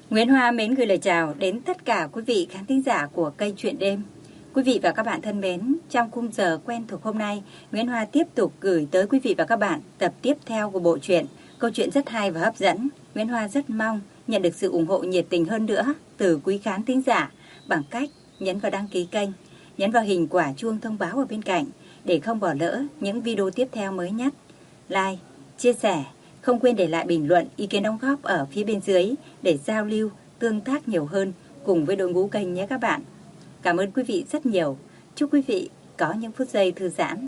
Nguyễn Hoa mến gửi lời chào đến tất cả quý vị khán thính giả của kênh Chuyện Đêm. Quý vị và các bạn thân mến, trong khung giờ quen thuộc hôm nay, Nguyễn Hoa tiếp tục gửi tới quý vị và các bạn tập tiếp theo của bộ truyện. Câu chuyện rất hay và hấp dẫn. Nguyễn Hoa rất mong nhận được sự ủng hộ nhiệt tình hơn nữa từ quý khán thính giả bằng cách nhấn vào đăng ký kênh, nhấn vào hình quả chuông thông báo ở bên cạnh để không bỏ lỡ những video tiếp theo mới nhất. Like, chia sẻ, không quên để lại bình luận, ý kiến đóng góp ở phía bên dưới để giao lưu, tương tác nhiều hơn cùng với đội ngũ kênh nhé các bạn. Cảm ơn quý vị rất nhiều. Chúc quý vị có những phút giây thư giãn.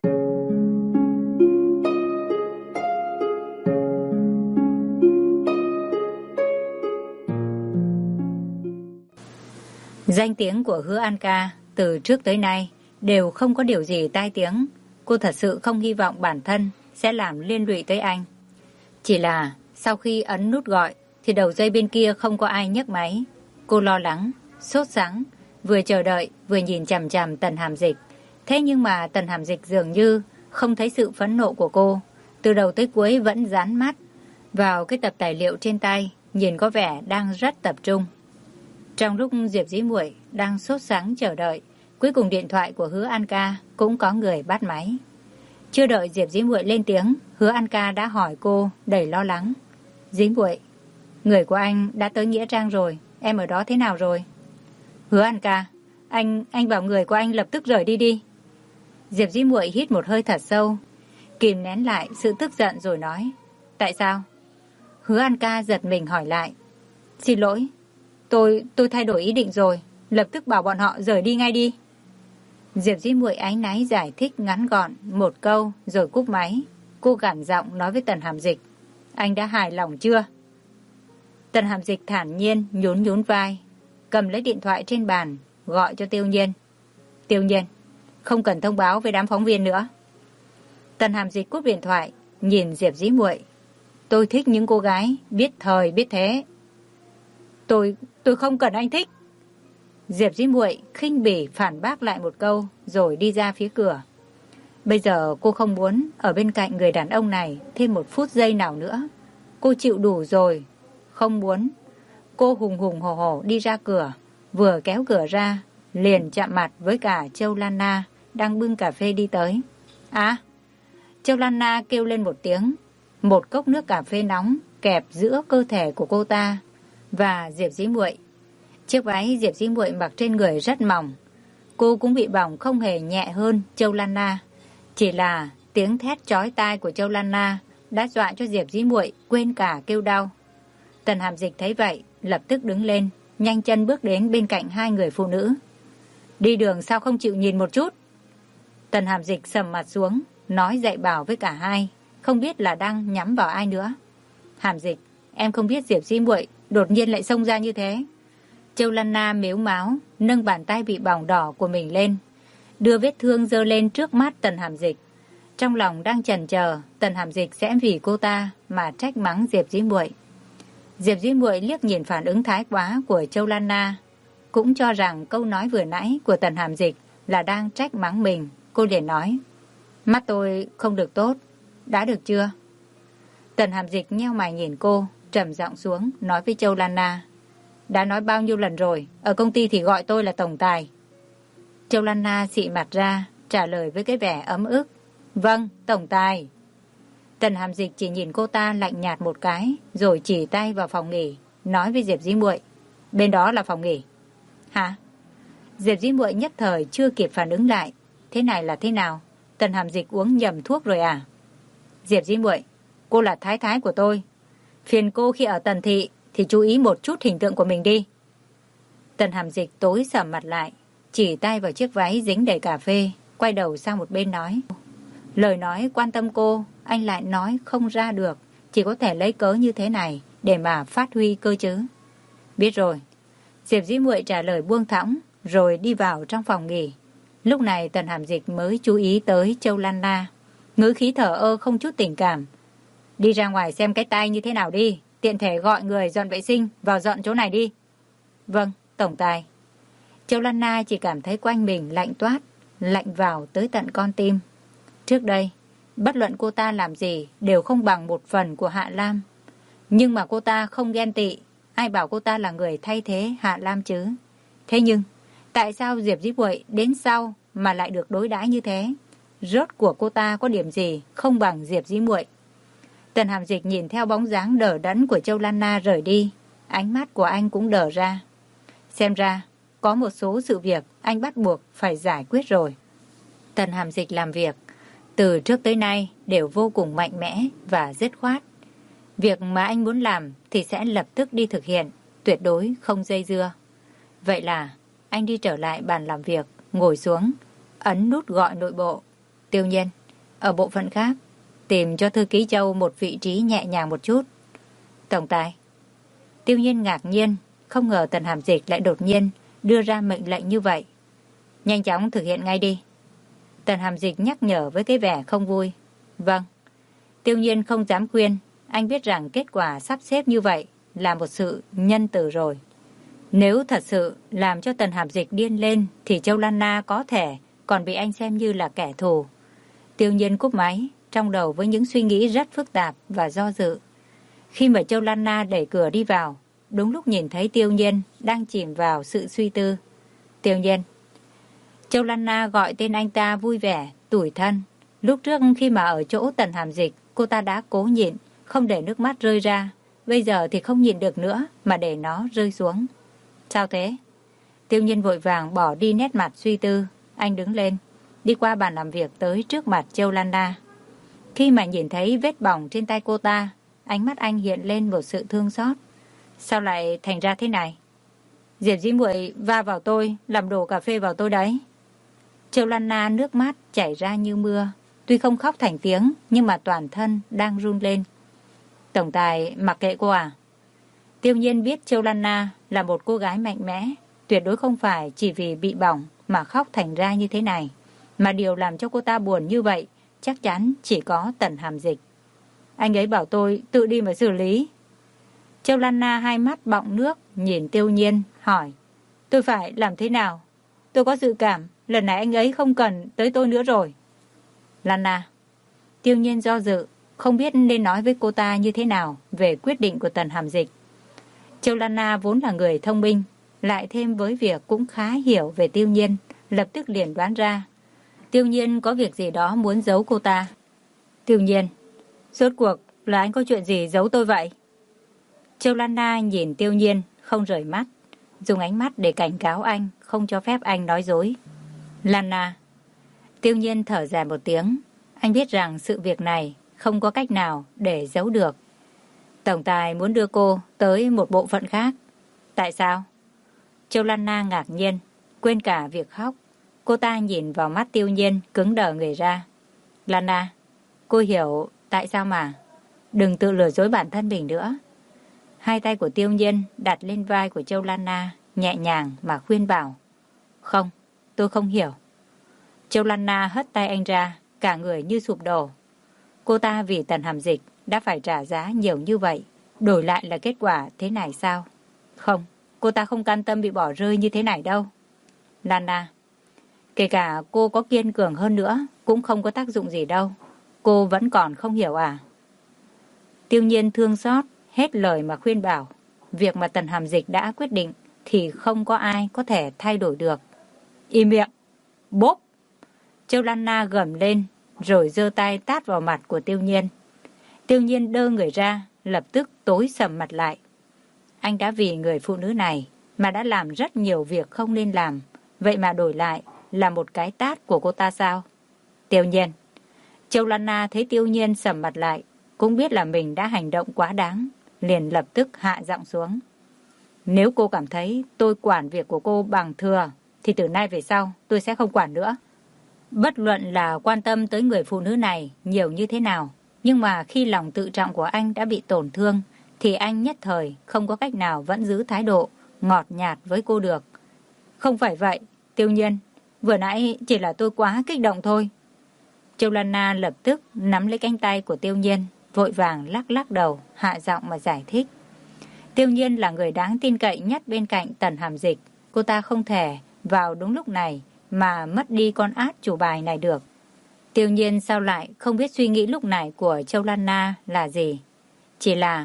Danh tiếng của Hứa An Ca từ trước tới nay đều không có điều gì tai tiếng. Cô thật sự không hy vọng bản thân sẽ làm liên lụy tới anh. Chỉ là sau khi ấn nút gọi thì đầu dây bên kia không có ai nhấc máy. Cô lo lắng, sốt sắng, vừa chờ đợi vừa nhìn chằm chằm Tần Hàm Dịch. Thế nhưng mà Tần Hàm Dịch dường như không thấy sự phẫn nộ của cô. Từ đầu tới cuối vẫn dán mắt vào cái tập tài liệu trên tay, nhìn có vẻ đang rất tập trung. Trong lúc Diệp Dĩ Muội đang sốt sắng chờ đợi, cuối cùng điện thoại của Hứa An Ca cũng có người bắt máy. Chưa đợi Diệp Dĩ Muội lên tiếng, Hứa An Ca đã hỏi cô đầy lo lắng. Dĩ Muội, người của anh đã tới Nghĩa Trang rồi, em ở đó thế nào rồi? Hứa An Ca, anh bảo người của anh lập tức rời đi đi. Diệp Dĩ Muội hít một hơi thật sâu, kìm nén lại sự tức giận rồi nói. Tại sao? Hứa An Ca giật mình hỏi lại. Xin lỗi, tôi thay đổi ý định rồi, lập tức bảo bọn họ rời đi ngay đi. Diệp Dĩ Muội áy náy giải thích ngắn gọn một câu rồi cúp máy. Cô gằn giọng nói với Tần Hàm Dịch. Anh đã hài lòng chưa? Tần Hàm Dịch thản nhiên nhún nhún vai, cầm lấy điện thoại trên bàn, gọi cho Tiêu Nhiên. Tiêu Nhiên, không cần thông báo với đám phóng viên nữa. Tần Hàm Dịch cúp điện thoại, nhìn Diệp Dĩ Muội. Tôi thích những cô gái biết thời biết thế. Tôi không cần anh thích. Diệp Dĩ Muội khinh bỉ phản bác lại một câu rồi đi ra phía cửa. Bây giờ cô không muốn ở bên cạnh người đàn ông này thêm một phút giây nào nữa. Cô chịu đủ rồi. Không muốn. Cô hùng hùng hổ hổ đi ra cửa. Vừa kéo cửa ra liền chạm mặt với cả Châu Lan Na đang bưng cà phê đi tới. À! Châu Lan Na kêu lên một tiếng. Một cốc nước cà phê nóng kẹp giữa cơ thể của cô ta và Diệp Dĩ Muội. Chiếc váy Diệp Dĩ Muội mặc trên người rất mỏng. Cô cũng bị bỏng không hề nhẹ hơn Châu Lan Na. Chỉ là tiếng thét chói tai của Châu Lan Na đã dọa cho Diệp Dĩ Muội quên cả kêu đau. Tần Hàm Dịch thấy vậy, lập tức đứng lên, nhanh chân bước đến bên cạnh hai người phụ nữ. Đi đường sao không chịu nhìn một chút? Tần Hàm Dịch sầm mặt xuống, nói dạy bảo với cả hai, không biết là đang nhắm vào ai nữa. Hàm Dịch, em không biết Diệp Dĩ Muội đột nhiên lại xông ra như thế. Châu Lan Na mếu máo, nâng bàn tay bị bỏng đỏ của mình lên, đưa vết thương giơ lên trước mắt Tần Hàm Dịch. Trong lòng đang chần chờ Tần Hàm Dịch sẽ vì cô ta mà trách mắng Diệp Dĩ Muội. Diệp Dĩ Muội liếc nhìn phản ứng thái quá của Châu Lan Na, cũng cho rằng câu nói vừa nãy của Tần Hàm Dịch là đang trách mắng mình. Cô liền nói, mắt tôi không được tốt, đã được chưa? Tần Hàm Dịch nheo mày nhìn cô, trầm giọng xuống nói với Châu Lan Na. Đã nói bao nhiêu lần rồi, ở công ty thì gọi tôi là tổng tài. Châu Lan Na xị mặt ra, trả lời với cái vẻ ấm ức. Vâng, tổng tài. Tần Hàm Dịch chỉ nhìn cô ta lạnh nhạt một cái, rồi chỉ tay vào phòng nghỉ, nói với Diệp Dĩ Muội. Bên đó là phòng nghỉ. Hả? Diệp Dĩ Muội nhất thời chưa kịp phản ứng lại. Thế này là thế nào? Tần Hàm Dịch uống nhầm thuốc rồi à? Diệp Dĩ Muội, cô là thái thái của tôi. Phiền cô khi ở Tần Thị thì chú ý một chút hình tượng của mình đi. Tần Hàm Dịch tối sầm mặt lại, chỉ tay vào chiếc váy dính đầy cà phê, quay đầu sang một bên nói. Lời nói quan tâm cô, anh lại nói không ra được, chỉ có thể lấy cớ như thế này để mà phát huy cơ chứ. Biết rồi. Diệp Dĩ Muội trả lời buông thõng, rồi đi vào trong phòng nghỉ. Lúc này Tần Hàm Dịch mới chú ý tới Châu Lan Na, ngữ khí thở ơ không chút tình cảm. Đi ra ngoài xem cái tay như thế nào đi, tiện thể gọi người dọn vệ sinh vào dọn chỗ này đi. Vâng, tổng tài. Châu Lan Na chỉ cảm thấy quanh mình lạnh toát, lạnh vào tới tận con tim. Trước đây, bất luận cô ta làm gì đều không bằng một phần của Hạ Lam. Nhưng mà cô ta không ghen tị, ai bảo cô ta là người thay thế Hạ Lam chứ? Thế nhưng, tại sao Diệp Dĩ Muội đến sau mà lại được đối đãi như thế? Rốt của cô ta có điểm gì không bằng Diệp Dĩ Muội? Tần Hàm Dịch nhìn theo bóng dáng đờ đẫn của Châu Lan Na rời đi, ánh mắt của anh cũng đờ ra. Xem ra, có một số sự việc anh bắt buộc phải giải quyết rồi. Tần Hàm Dịch làm việc từ trước tới nay đều vô cùng mạnh mẽ và dứt khoát. Việc mà anh muốn làm thì sẽ lập tức đi thực hiện, tuyệt đối không dây dưa. Vậy là anh đi trở lại bàn làm việc, ngồi xuống, ấn nút gọi nội bộ. Tiêu Nhiên, ở bộ phận khác, tìm cho thư ký Châu một vị trí nhẹ nhàng một chút. Tổng tài. Tiêu Nhiên ngạc nhiên, không ngờ Tần Hàm Dịch lại đột nhiên đưa ra mệnh lệnh như vậy. Nhanh chóng thực hiện ngay đi. Tần Hàm Dịch nhắc nhở với cái vẻ không vui. Vâng. Tiêu Nhiên không dám khuyên, anh biết rằng kết quả sắp xếp như vậy là một sự nhân từ rồi. Nếu thật sự làm cho Tần Hàm Dịch điên lên thì Châu Lan Na có thể còn bị anh xem như là kẻ thù. Tiêu Nhiên cúp máy, trong đầu với những suy nghĩ rất phức tạp và do dự. Khi mà Châu Lan Na đẩy cửa đi vào, đúng lúc nhìn thấy Tiêu Nhiên đang chìm vào sự suy tư. Tiêu Nhiên. Châu Lan Na gọi tên anh ta vui vẻ, tủi thân. Lúc trước khi mà ở chỗ Tần Hàm Dịch, cô ta đã cố nhịn, không để nước mắt rơi ra. Bây giờ thì không nhịn được nữa mà để nó rơi xuống. Sao thế? Tiêu Nhiên vội vàng bỏ đi nét mặt suy tư. Anh đứng lên, đi qua bàn làm việc tới trước mặt Châu Lan Na. Khi mà nhìn thấy vết bỏng trên tay cô ta, ánh mắt anh hiện lên một sự thương xót. Sao lại thành ra thế này? Diệp Dĩ Muội va vào tôi, làm đổ cà phê vào tôi đấy. Châu Lan Na nước mắt chảy ra như mưa. Tuy không khóc thành tiếng, nhưng mà toàn thân đang run lên. Tổng tài mặc kệ cô à? Tiêu Nhiên biết Châu Lan Na là một cô gái mạnh mẽ, tuyệt đối không phải chỉ vì bị bỏng mà khóc thành ra như thế này. Mà điều làm cho cô ta buồn như vậy chắc chắn chỉ có Tần Hàm Dịch. Anh ấy bảo tôi tự đi mà xử lý. Châu Lan Na hai mắt bọng nước nhìn Tiêu Nhiên hỏi. Tôi phải làm thế nào? Tôi có dự cảm lần này anh ấy không cần tới tôi nữa rồi. Lan Na. Tiêu Nhiên do dự, không biết nên nói với cô ta như thế nào về quyết định của Tần Hàm Dịch. Châu Lan Na vốn là người thông minh, lại thêm với việc cũng khá hiểu về Tiêu Nhiên, lập tức liền đoán ra. Tiêu Nhiên có việc gì đó muốn giấu cô ta. Tiêu Nhiên, rốt cuộc là anh có chuyện gì giấu tôi vậy? Châu Lan Na nhìn Tiêu Nhiên, không rời mắt, dùng ánh mắt để cảnh cáo anh, không cho phép anh nói dối. Lan Na. Tiêu Nhiên thở dài một tiếng, anh biết rằng sự việc này không có cách nào để giấu được. Tổng tài muốn đưa cô tới một bộ phận khác. Tại sao? Châu Lan Na ngạc nhiên, quên cả việc khóc. Cô ta nhìn vào mắt Tiêu Nhiên, cứng đờ người ra. Lan Na, cô hiểu tại sao mà. Đừng tự lừa dối bản thân mình nữa. Hai tay của Tiêu Nhiên đặt lên vai của Châu Lan Na, nhẹ nhàng mà khuyên bảo. Không, tôi không hiểu. Châu Lan Na hất tay anh ra, cả người như sụp đổ. Cô ta vì Tần Hàm Dịch đã phải trả giá nhiều như vậy, đổi lại là kết quả thế này sao? Không, cô ta không cam tâm bị bỏ rơi như thế này đâu. Lan Na, kể cả cô có kiên cường hơn nữa, cũng không có tác dụng gì đâu. Cô vẫn còn không hiểu à? Tiêu Nhiên thương xót, hết lời mà khuyên bảo. Việc mà Tần Hàm Dịch đã quyết định thì không có ai có thể thay đổi được. Im miệng! Bốp! Châu Lan Na gầm lên, rồi giơ tay tát vào mặt của Tiêu Nhiên. Tiêu Nhiên đơ người ra, lập tức tối sầm mặt lại. Anh đã vì người phụ nữ này mà đã làm rất nhiều việc không nên làm. Vậy mà đổi lại là một cái tát của cô ta sao? Tiêu Nhiên. Châu Lan Na thấy Tiêu Nhiên sầm mặt lại, cũng biết là mình đã hành động quá đáng, liền lập tức hạ giọng xuống. Nếu cô cảm thấy tôi quản việc của cô bằng thừa, thì từ nay về sau tôi sẽ không quản nữa. Bất luận là quan tâm tới người phụ nữ này nhiều như thế nào, nhưng mà khi lòng tự trọng của anh đã bị tổn thương, thì anh nhất thời không có cách nào vẫn giữ thái độ ngọt nhạt với cô được. Không phải vậy, Tiêu Nhiên, vừa nãy chỉ là tôi quá kích động thôi. Châu Lan Na lập tức nắm lấy cánh tay của Tiêu Nhiên, vội vàng lắc lắc đầu, hạ giọng mà giải thích. Tiêu Nhiên là người đáng tin cậy nhất bên cạnh Tần Hàm Dịch. Cô ta không thể vào đúng lúc này mà mất đi con át chủ bài này được. Tiêu Nhiên sao lại không biết suy nghĩ lúc này của Châu Lan Na là gì? Chỉ là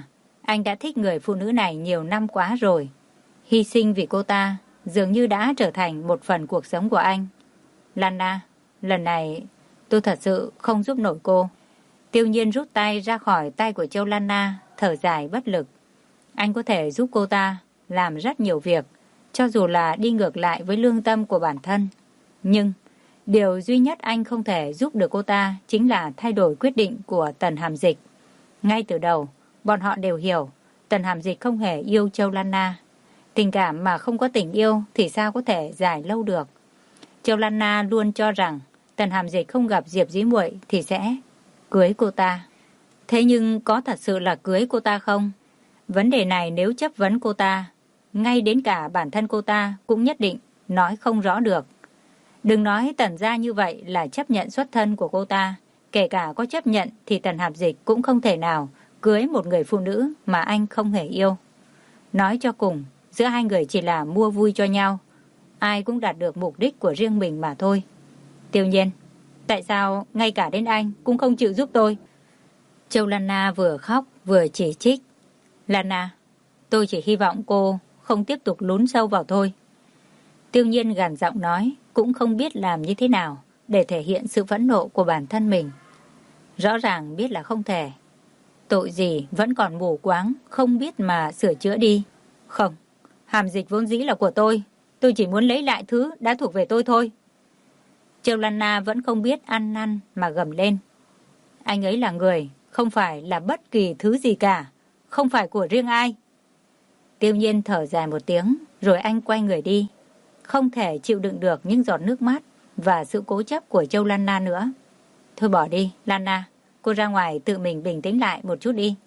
Anh đã thích người phụ nữ này nhiều năm quá rồi. Hy sinh vì cô ta dường như đã trở thành một phần cuộc sống của anh. Lana, lần này tôi thật sự không giúp nổi cô. Tiêu Nhiên rút tay ra khỏi tay của Châu Lana, thở dài bất lực. Anh có thể giúp cô ta làm rất nhiều việc, cho dù là đi ngược lại với lương tâm của bản thân. Nhưng điều duy nhất anh không thể giúp được cô ta chính là thay đổi quyết định của Tần Hàm Dịch. Ngay từ đầu, bọn họ đều hiểu Tần Hàm Dịch không hề yêu Châu Lana. Tình cảm mà không có tình yêu thì sao có thể dài lâu được. Châu Lana luôn cho rằng Tần Hàm Dịch không gặp Diệp Dĩ Muội thì sẽ cưới cô ta. Thế nhưng có thật sự là cưới cô ta không? Vấn đề này nếu chất vấn cô ta, ngay đến cả bản thân cô ta cũng nhất định nói không rõ được. Đừng nói Tần gia như vậy là chấp nhận xuất thân của cô ta. Kể cả có chấp nhận thì Tần Hàm Dịch cũng không thể nào cưới một người phụ nữ mà anh không hề yêu. Nói cho cùng, giữa hai người chỉ là mua vui cho nhau. Ai cũng đạt được mục đích của riêng mình mà thôi. Tiêu Nhiên, tại sao ngay cả đến anh cũng không chịu giúp tôi? Châu Lana vừa khóc vừa chỉ trích. Lana, tôi chỉ hy vọng cô không tiếp tục lún sâu vào thôi. Tiêu Nhiên gằn giọng nói, cũng không biết làm như thế nào để thể hiện sự phẫn nộ của bản thân mình. Rõ ràng biết là không thể. Tội gì vẫn còn mù quáng, không biết mà sửa chữa đi. Không, Hàm Dịch vốn dĩ là của tôi chỉ muốn lấy lại thứ đã thuộc về tôi thôi. Châu Lana vẫn không biết ăn năn mà gầm lên. Anh ấy là người, không phải là bất kỳ thứ gì cả, không phải của riêng ai. Tiêu Nhiên thở dài một tiếng, rồi anh quay người đi. Không thể chịu đựng được những giọt nước mắt và sự cố chấp của Châu Lana nữa. Thôi bỏ đi, Lana, cô ra ngoài tự mình bình tĩnh lại một chút đi.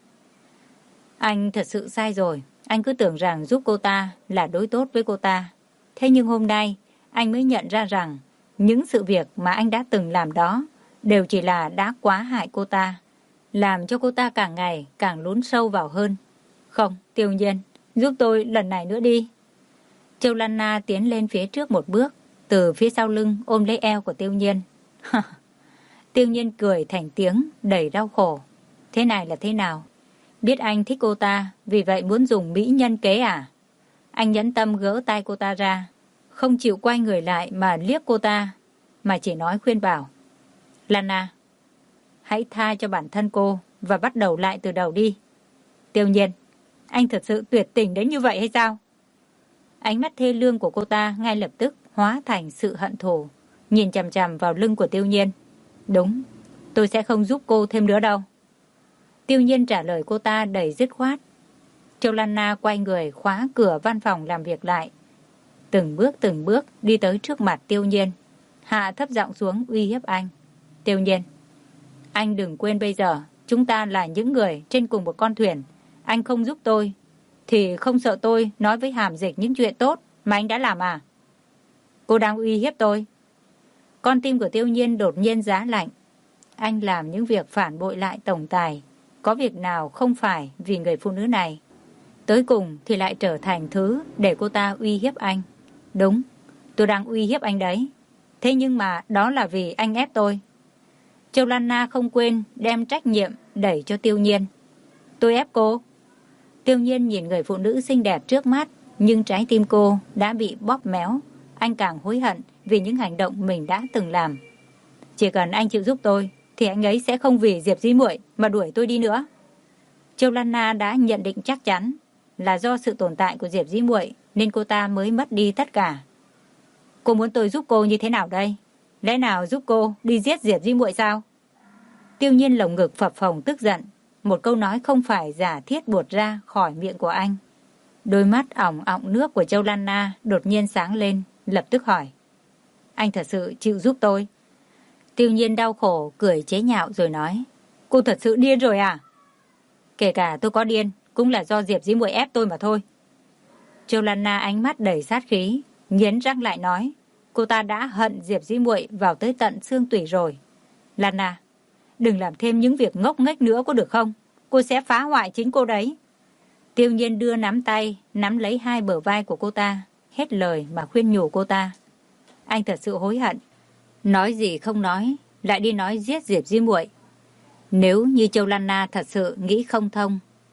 Anh thật sự sai rồi, anh cứ tưởng rằng giúp cô ta là đối tốt với cô ta. Thế nhưng hôm nay, anh mới nhận ra rằng những sự việc mà anh đã từng làm đó đều chỉ là đã quá hại cô ta, làm cho cô ta càng ngày càng lún sâu vào hơn. Không, Tiêu Nhiên, giúp tôi lần này nữa đi. Châu Lana tiến lên phía trước một bước, từ phía sau lưng ôm lấy eo của Tiêu Nhiên. Tiêu Nhiên cười thành tiếng, đầy đau khổ. Thế này là thế nào? Biết anh thích cô ta, vì vậy muốn dùng mỹ nhân kế à? Anh nhẫn tâm gỡ tay cô ta ra, không chịu quay người lại mà liếc cô ta, mà chỉ nói khuyên bảo. Lana, hãy tha cho bản thân cô và bắt đầu lại từ đầu đi. Tiêu Nhiên, anh thật sự tuyệt tình đến như vậy hay sao? Ánh mắt thê lương của cô ta ngay lập tức hóa thành sự hận thù, nhìn chằm chằm vào lưng của Tiêu Nhiên. Đúng, tôi sẽ không giúp cô thêm nữa đâu. Tiêu Nhiên trả lời cô ta đầy dứt khoát. Châu Lana quay người khóa cửa văn phòng làm việc lại. Từng bước đi tới trước mặt Tiêu Nhiên, hạ thấp giọng xuống uy hiếp anh. Tiêu Nhiên, anh đừng quên bây giờ chúng ta là những người trên cùng một con thuyền. Anh không giúp tôi thì không sợ tôi nói với Hàm Dịch những chuyện tốt mà anh đã làm à? Cô đang uy hiếp tôi. Con tim của Tiêu Nhiên đột nhiên giá lạnh. Anh làm những việc phản bội lại tổng tài, có việc nào không phải vì người phụ nữ này. Tới cùng thì lại trở thành thứ để cô ta uy hiếp anh. Đúng, tôi đang uy hiếp anh đấy. Thế nhưng mà đó là vì anh ép tôi. Châu Lana không quên đem trách nhiệm đẩy cho Tiêu Nhiên. Tôi ép cô. Tiêu Nhiên nhìn người phụ nữ xinh đẹp trước mắt, nhưng trái tim cô đã bị bóp méo. Anh càng hối hận vì những hành động mình đã từng làm. Chỉ cần anh chịu giúp tôi thì anh ấy sẽ không vì Diệp Dĩ Muội mà đuổi tôi đi nữa. Châu Lana đã nhận định chắc chắn là do sự tồn tại của Diệp Dĩ Muội nên cô ta mới mất đi tất cả. Cô muốn tôi giúp cô như thế nào đây? Lẽ nào giúp cô đi giết Diệp Dĩ Muội sao? Tiêu Nhiên lồng ngực phập phồng tức giận. Một câu nói không phải giả thiết buột ra khỏi miệng của anh. Đôi mắt ỏng ọng nước của Châu Lana đột nhiên sáng lên, lập tức hỏi. Anh thật sự chịu giúp tôi? Tiêu Nhiên đau khổ cười chế nhạo rồi nói. Cô thật sự điên rồi à? Kể cả tôi có điên cũng là do Diệp Dĩ Muội ép tôi mà thôi. Châu Lana ánh mắt đầy sát khí, nghiến răng lại nói. Cô ta đã hận Diệp Dĩ Muội vào tới tận xương tủy rồi. Lana, đừng làm thêm những việc ngốc nghếch nữa có được không? Cô sẽ phá hoại chính cô đấy. Tiêu Nhiên đưa nắm tay, nắm lấy hai bờ vai của cô ta, hết lời mà khuyên nhủ cô ta. Anh thật sự hối hận. Nói gì không nói, lại đi nói giết Diệp Dĩ Muội. Nếu như Châu Lana thật sự nghĩ không thông,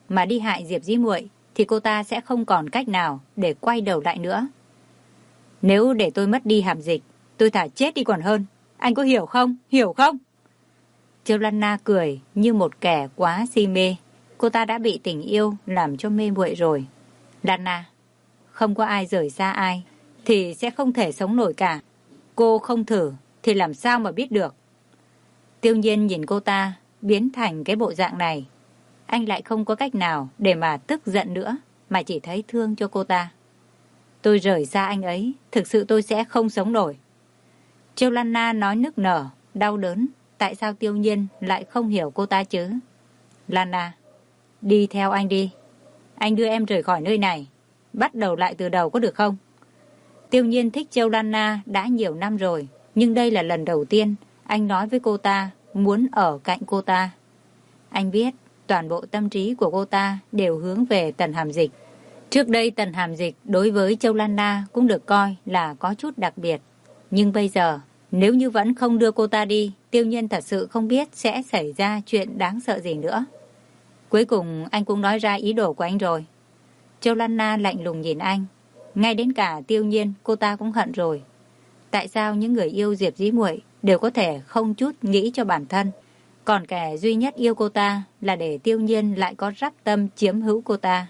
mà đi hại Diệp Dĩ Muội thì cô ta sẽ không còn cách nào để quay đầu lại nữa. Nếu để tôi mất đi Hàm Dịch, tôi thà chết đi còn hơn. Anh có hiểu không? Hiểu không? Châu Lan Na cười như một kẻ quá si mê. Cô ta đã bị tình yêu làm cho mê muội rồi. Lan Na, không có ai rời xa ai thì sẽ không thể sống nổi cả. Cô không thử thì làm sao mà biết được. Tiêu Nhiên nhìn cô ta biến thành cái bộ dạng này. Anh lại không có cách nào để mà tức giận nữa, mà chỉ thấy thương cho cô ta. Tôi rời xa anh ấy, thực sự tôi sẽ không sống nổi. Châu Lan Na nói nức nở, đau đớn. Tại sao Tiêu Nhiên lại không hiểu cô ta chứ? Lan Na, đi theo anh đi. Anh đưa em rời khỏi nơi này. Bắt đầu lại từ đầu có được không? Tiêu Nhiên thích Châu Lan Na đã nhiều năm rồi, nhưng đây là lần đầu tiên anh nói với cô ta muốn ở cạnh cô ta. Anh biết toàn bộ tâm trí của cô ta đều hướng về Tần Hàm Dịch. Trước đây Tần Hàm Dịch đối với Châu Lan Na cũng được coi là có chút đặc biệt. Nhưng bây giờ, nếu như vẫn không đưa cô ta đi, Tiêu Nhiên thật sự không biết sẽ xảy ra chuyện đáng sợ gì nữa. Cuối cùng anh cũng nói ra ý đồ của anh rồi. Châu Lan Na lạnh lùng nhìn anh. Ngay đến cả Tiêu Nhiên cô ta cũng hận rồi. Tại sao những người yêu Diệp Dĩ Muội đều có thể không chút nghĩ cho bản thân, còn kẻ duy nhất yêu cô ta là để Tiêu Nhiên lại có rắp tâm chiếm hữu cô ta?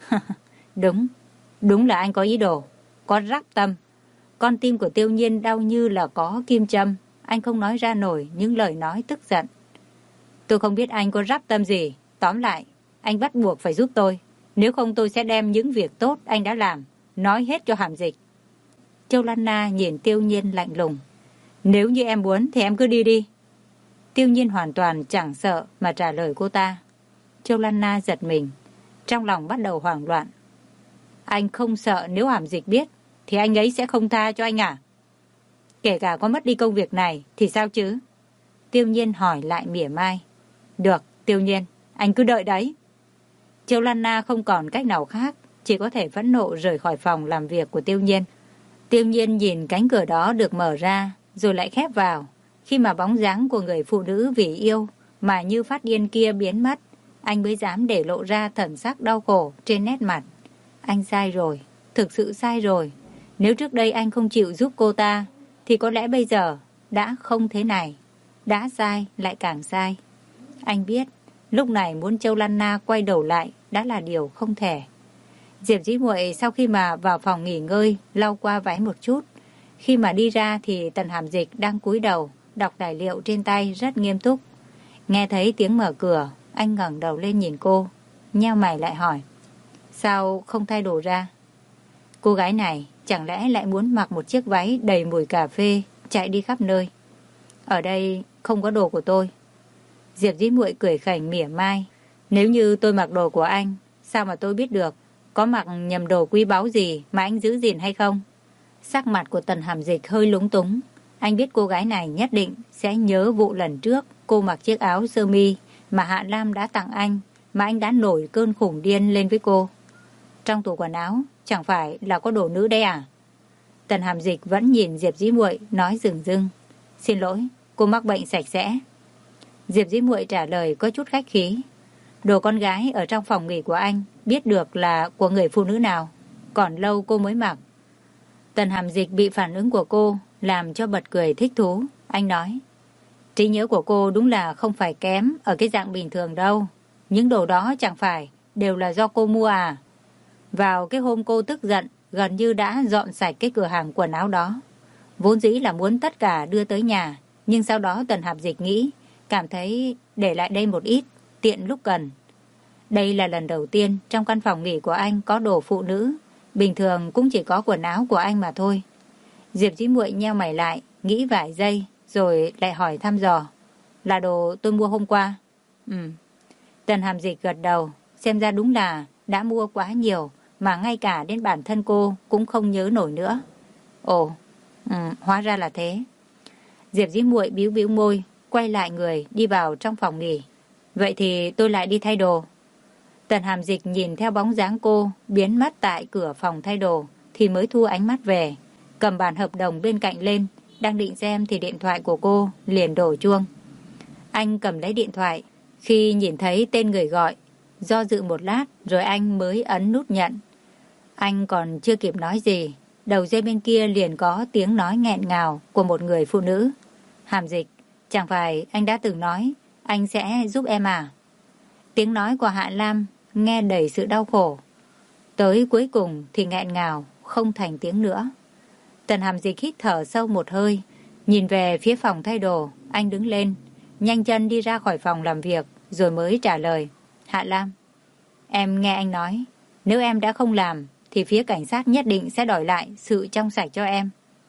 Đúng là anh có ý đồ, có rắp tâm. Con tim của Tiêu Nhiên đau như là có kim châm. Anh không nói ra nổi những lời nói tức giận. Tôi không biết anh có rắp tâm gì. Tóm lại, anh bắt buộc phải giúp tôi. Nếu không tôi sẽ đem những việc tốt anh đã làm nói hết cho Hàm Dịch. Châu Lan Na nhìn Tiêu Nhiên lạnh lùng. Nếu như em muốn thì em cứ đi đi. Tiêu Nhiên hoàn toàn chẳng sợ mà trả lời cô ta. Châu Lan Na giật mình, trong lòng bắt đầu hoảng loạn. Anh không sợ nếu Hàm Dịch biết thì anh ấy sẽ không tha cho anh à? Kể cả có mất đi công việc này thì sao chứ? Tiêu Nhiên hỏi lại mỉa mai. Được, Tiêu Nhiên, anh cứ đợi đấy. Châu Lan Na không còn cách nào khác, chỉ có thể phẫn nộ rời khỏi phòng làm việc của Tiêu Nhiên. Tiêu Nhiên nhìn cánh cửa đó được mở ra rồi lại khép vào. Khi mà bóng dáng của người phụ nữ vì yêu mà như phát điên kia biến mất, anh mới dám để lộ ra thần sắc đau khổ trên nét mặt. Anh sai rồi, thực sự sai rồi. Nếu trước đây anh không chịu giúp cô ta thì có lẽ bây giờ đã không thế này. Đã sai lại càng sai. Anh biết lúc này muốn Châu Lan Na quay đầu lại đã là điều không thể. Diệp Dĩ Muội sau khi mà vào phòng nghỉ ngơi lau qua váy một chút. Khi mà đi ra thì Tần Hàm Dịch đang cúi đầu đọc tài liệu trên tay rất nghiêm túc. Nghe thấy tiếng mở cửa, anh ngẩng đầu lên nhìn cô, nheo mày lại hỏi. Sao không thay đồ ra? Cô gái này chẳng lẽ lại muốn mặc một chiếc váy đầy mùi cà phê chạy đi khắp nơi? Ở đây không có đồ của tôi. Diệp Dĩ Muội cười khẩy mỉa mai. Nếu như tôi mặc đồ của anh, sao mà tôi biết được có mặc nhầm đồ quý báu gì mà anh giữ gìn hay không? Sắc mặt của Tần Hàm Dịch hơi lúng túng. Anh biết cô gái này nhất định sẽ nhớ vụ lần trước cô mặc chiếc áo sơ mi mà Hạ Lam đã tặng anh, mà anh đã nổi cơn khủng điên lên với cô. Trong tủ quần áo chẳng phải là có đồ nữ đấy à? Tần Hàm Dịch vẫn nhìn Diệp Dĩ Muội nói dửng dưng. Xin lỗi, cô mắc bệnh sạch sẽ. Diệp Dĩ Muội trả lời có chút khách khí. Đồ con gái ở trong phòng nghỉ của anh biết được là của người phụ nữ nào, còn lâu cô mới mặc. Tần Hàm Dịch bị phản ứng của cô làm cho bật cười thích thú. Anh nói, trí nhớ của cô đúng là không phải kém ở cái dạng bình thường đâu. Những đồ đó chẳng phải đều là do cô mua à? Vào cái hôm cô tức giận, gần như đã dọn sạch cái cửa hàng quần áo đó. Vốn dĩ là muốn tất cả đưa tới nhà, nhưng sau đó Tần Hàm Dịch nghĩ, cảm thấy để lại đây một ít, tiện lúc cần. Đây là lần đầu tiên trong căn phòng nghỉ của anh có đồ phụ nữ, bình thường cũng chỉ có quần áo của anh mà thôi. Diệp Dĩ Muội nheo mày lại, nghĩ vài giây, rồi lại hỏi thăm dò. Là đồ tôi mua hôm qua? Tần Hàm Dịch gật đầu, xem ra đúng là đã mua quá nhiều, mà ngay cả đến bản thân cô cũng không nhớ nổi nữa. Ồ, hóa ra là thế. Diệp Dĩ Muội bĩu bĩu môi, quay lại người đi vào trong phòng nghỉ. Vậy thì tôi lại đi thay đồ. Tần Hàm Dịch nhìn theo bóng dáng cô biến mất tại cửa phòng thay đồ thì mới thu ánh mắt về, cầm bản hợp đồng bên cạnh lên, đang định xem thì điện thoại của cô liền đổ chuông. Anh cầm lấy điện thoại, khi nhìn thấy tên người gọi, do dự một lát rồi anh mới ấn nút nhận. Anh còn chưa kịp nói gì, đầu dây bên kia liền có tiếng nói nghẹn ngào của một người phụ nữ. Hàm Dịch, chẳng phải anh đã từng nói anh sẽ giúp em à? Tiếng nói của Hạ Lam nghe đầy sự đau khổ. Tới cuối cùng thì nghẹn ngào, không thành tiếng nữa. Tần Hàm Dịch hít thở sâu một hơi, nhìn về phía phòng thay đồ. Anh đứng lên, nhanh chân đi ra khỏi phòng làm việc, rồi mới trả lời. Hạ Lam, em nghe anh nói, nếu em đã không làm, thì phía cảnh sát nhất định sẽ đòi lại sự trong sạch cho em.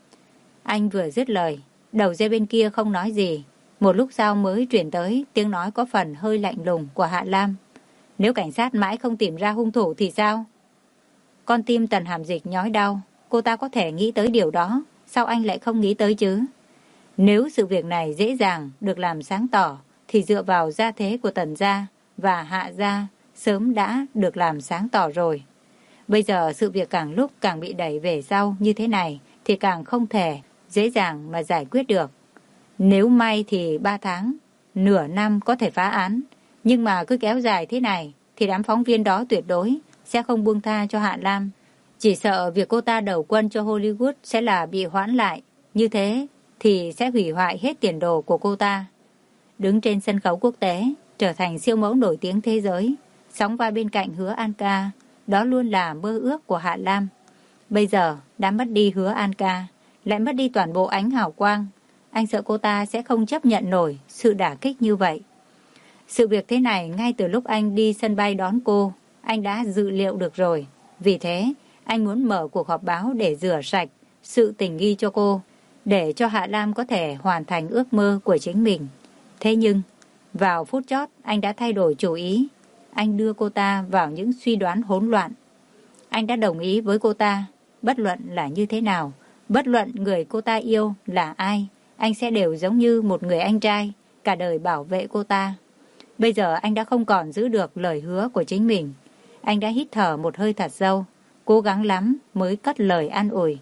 Anh vừa dứt lời, đầu dây bên kia không nói gì. Một lúc sau mới chuyển tới tiếng nói có phần hơi lạnh lùng của Hạ Lam. Nếu cảnh sát mãi không tìm ra hung thủ thì sao? Con tim Tần Hàm Dịch nhói đau. Cô ta có thể nghĩ tới điều đó, sao anh lại không nghĩ tới chứ? Nếu sự việc này dễ dàng được làm sáng tỏ, thì dựa vào gia thế của Tần gia và Hạ gia sớm đã được làm sáng tỏ rồi. Bây giờ sự việc càng lúc càng bị đẩy về sau như thế này thì càng không thể dễ dàng mà giải quyết được. Nếu may thì 3 tháng, nửa năm có thể phá án, nhưng mà cứ kéo dài thế này thì đám phóng viên đó tuyệt đối sẽ không buông tha cho Hạ Lam. Chỉ sợ việc cô ta đầu quân cho Hollywood sẽ là bị hoãn lại. Như thế thì sẽ hủy hoại hết tiền đồ của cô ta. Đứng trên sân khấu quốc tế, trở thành siêu mẫu nổi tiếng thế giới, sóng vai bên cạnh Hứa An Ca, đó luôn là mơ ước của Hạ Lam. Bây giờ đã mất đi Hứa An Ca, lại mất đi toàn bộ ánh hào quang. Anh sợ cô ta sẽ không chấp nhận nổi sự đả kích như vậy. Sự việc thế này ngay từ lúc anh đi sân bay đón cô, anh đã dự liệu được rồi. Vì thế, anh muốn mở cuộc họp báo để rửa sạch sự tình nghi cho cô, để cho Hạ Lam có thể hoàn thành ước mơ của chính mình. Thế nhưng, vào phút chót, anh đã thay đổi chủ ý. Anh đưa cô ta vào những suy đoán hỗn loạn. Anh đã đồng ý với cô ta, bất luận là như thế nào, bất luận người cô ta yêu là ai, anh sẽ đều giống như một người anh trai, cả đời bảo vệ cô ta. Bây giờ anh đã không còn giữ được lời hứa của chính mình. Anh đã hít thở một hơi thật sâu, cố gắng lắm mới cất lời an ủi.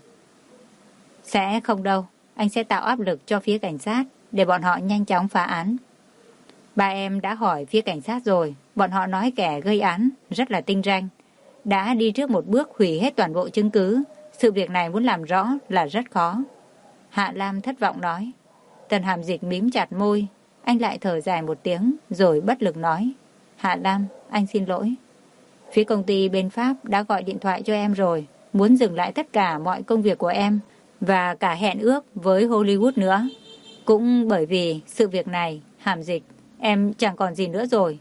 Sẽ không đâu, anh sẽ tạo áp lực cho phía cảnh sát để bọn họ nhanh chóng phá án. Ba em đã hỏi phía cảnh sát rồi, bọn họ nói kẻ gây án rất là tinh ranh, đã đi trước một bước hủy hết toàn bộ chứng cứ. Sự việc này muốn làm rõ là rất khó. Hạ Lam thất vọng nói. Tần Hàm Dịch mím chặt môi, anh lại thở dài một tiếng rồi bất lực nói. Hạ Lam, anh xin lỗi. Phía công ty bên Pháp đã gọi điện thoại cho em rồi, muốn dừng lại tất cả mọi công việc của em và cả hẹn ước với Hollywood nữa. Cũng bởi vì sự việc này, Hàm Dịch, em chẳng còn gì nữa rồi.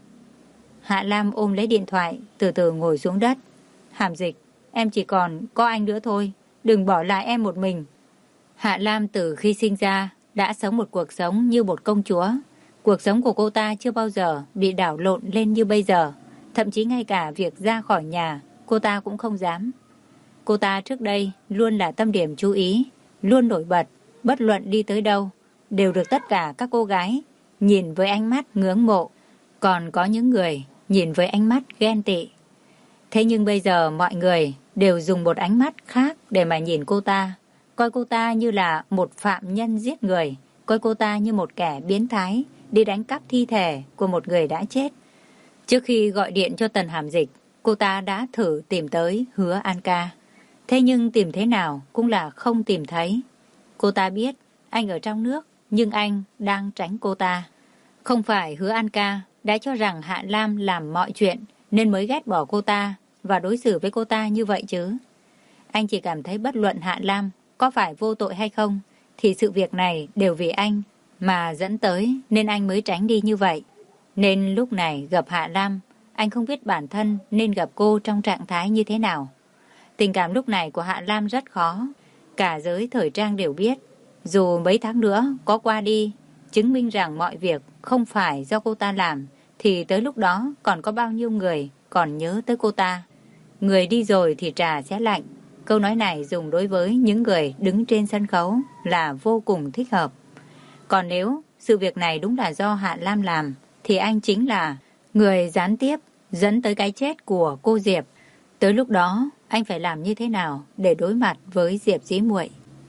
Hạ Lam ôm lấy điện thoại, từ từ ngồi xuống đất. Hàm Dịch, em chỉ còn có anh nữa thôi, đừng bỏ lại em một mình. Hạ Lam từ khi sinh ra đã sống một cuộc sống như một công chúa. Cuộc sống của cô ta chưa bao giờ bị đảo lộn lên như bây giờ. Thậm chí ngay cả việc ra khỏi nhà, cô ta cũng không dám. Cô ta trước đây luôn là tâm điểm chú ý, luôn nổi bật, bất luận đi tới đâu, đều được tất cả các cô gái nhìn với ánh mắt ngưỡng mộ. Còn có những người nhìn với ánh mắt ghen tị. Thế nhưng bây giờ mọi người đều dùng một ánh mắt khác để mà nhìn cô ta. Coi cô ta như là một phạm nhân giết người, coi cô ta như một kẻ biến thái đi đánh cắp thi thể của một người đã chết. Trước khi gọi điện cho Tần Hàm Dịch, cô ta đã thử tìm tới Hứa An Ca. Thế nhưng tìm thế nào cũng là không tìm thấy. Cô ta biết anh ở trong nước, nhưng anh đang tránh cô ta. Không phải Hứa An Ca đã cho rằng Hạ Lam làm mọi chuyện nên mới ghét bỏ cô ta và đối xử với cô ta như vậy chứ. Anh chỉ cảm thấy bất luận Hạ Lam có phải vô tội hay không, thì sự việc này đều vì anh mà dẫn tới, nên anh mới tránh đi như vậy. Nên lúc này gặp Hạ Lam, anh không biết bản thân nên gặp cô trong trạng thái như thế nào. Tình cảm lúc này của Hạ Lam rất khó. Cả giới thời trang đều biết, dù mấy tháng nữa có qua đi, chứng minh rằng mọi việc không phải do cô ta làm, thì tới lúc đó còn có bao nhiêu người còn nhớ tới cô ta. Người đi rồi thì trà sẽ lạnh. Câu nói này dùng đối với những người đứng trên sân khấu là vô cùng thích hợp. Còn nếu sự việc này đúng là do Hạ Lam làm, thì anh chính là người gián tiếp dẫn tới cái chết của cô Diệp. Tới lúc đó, anh phải làm như thế nào để đối mặt với Diệp dí muội?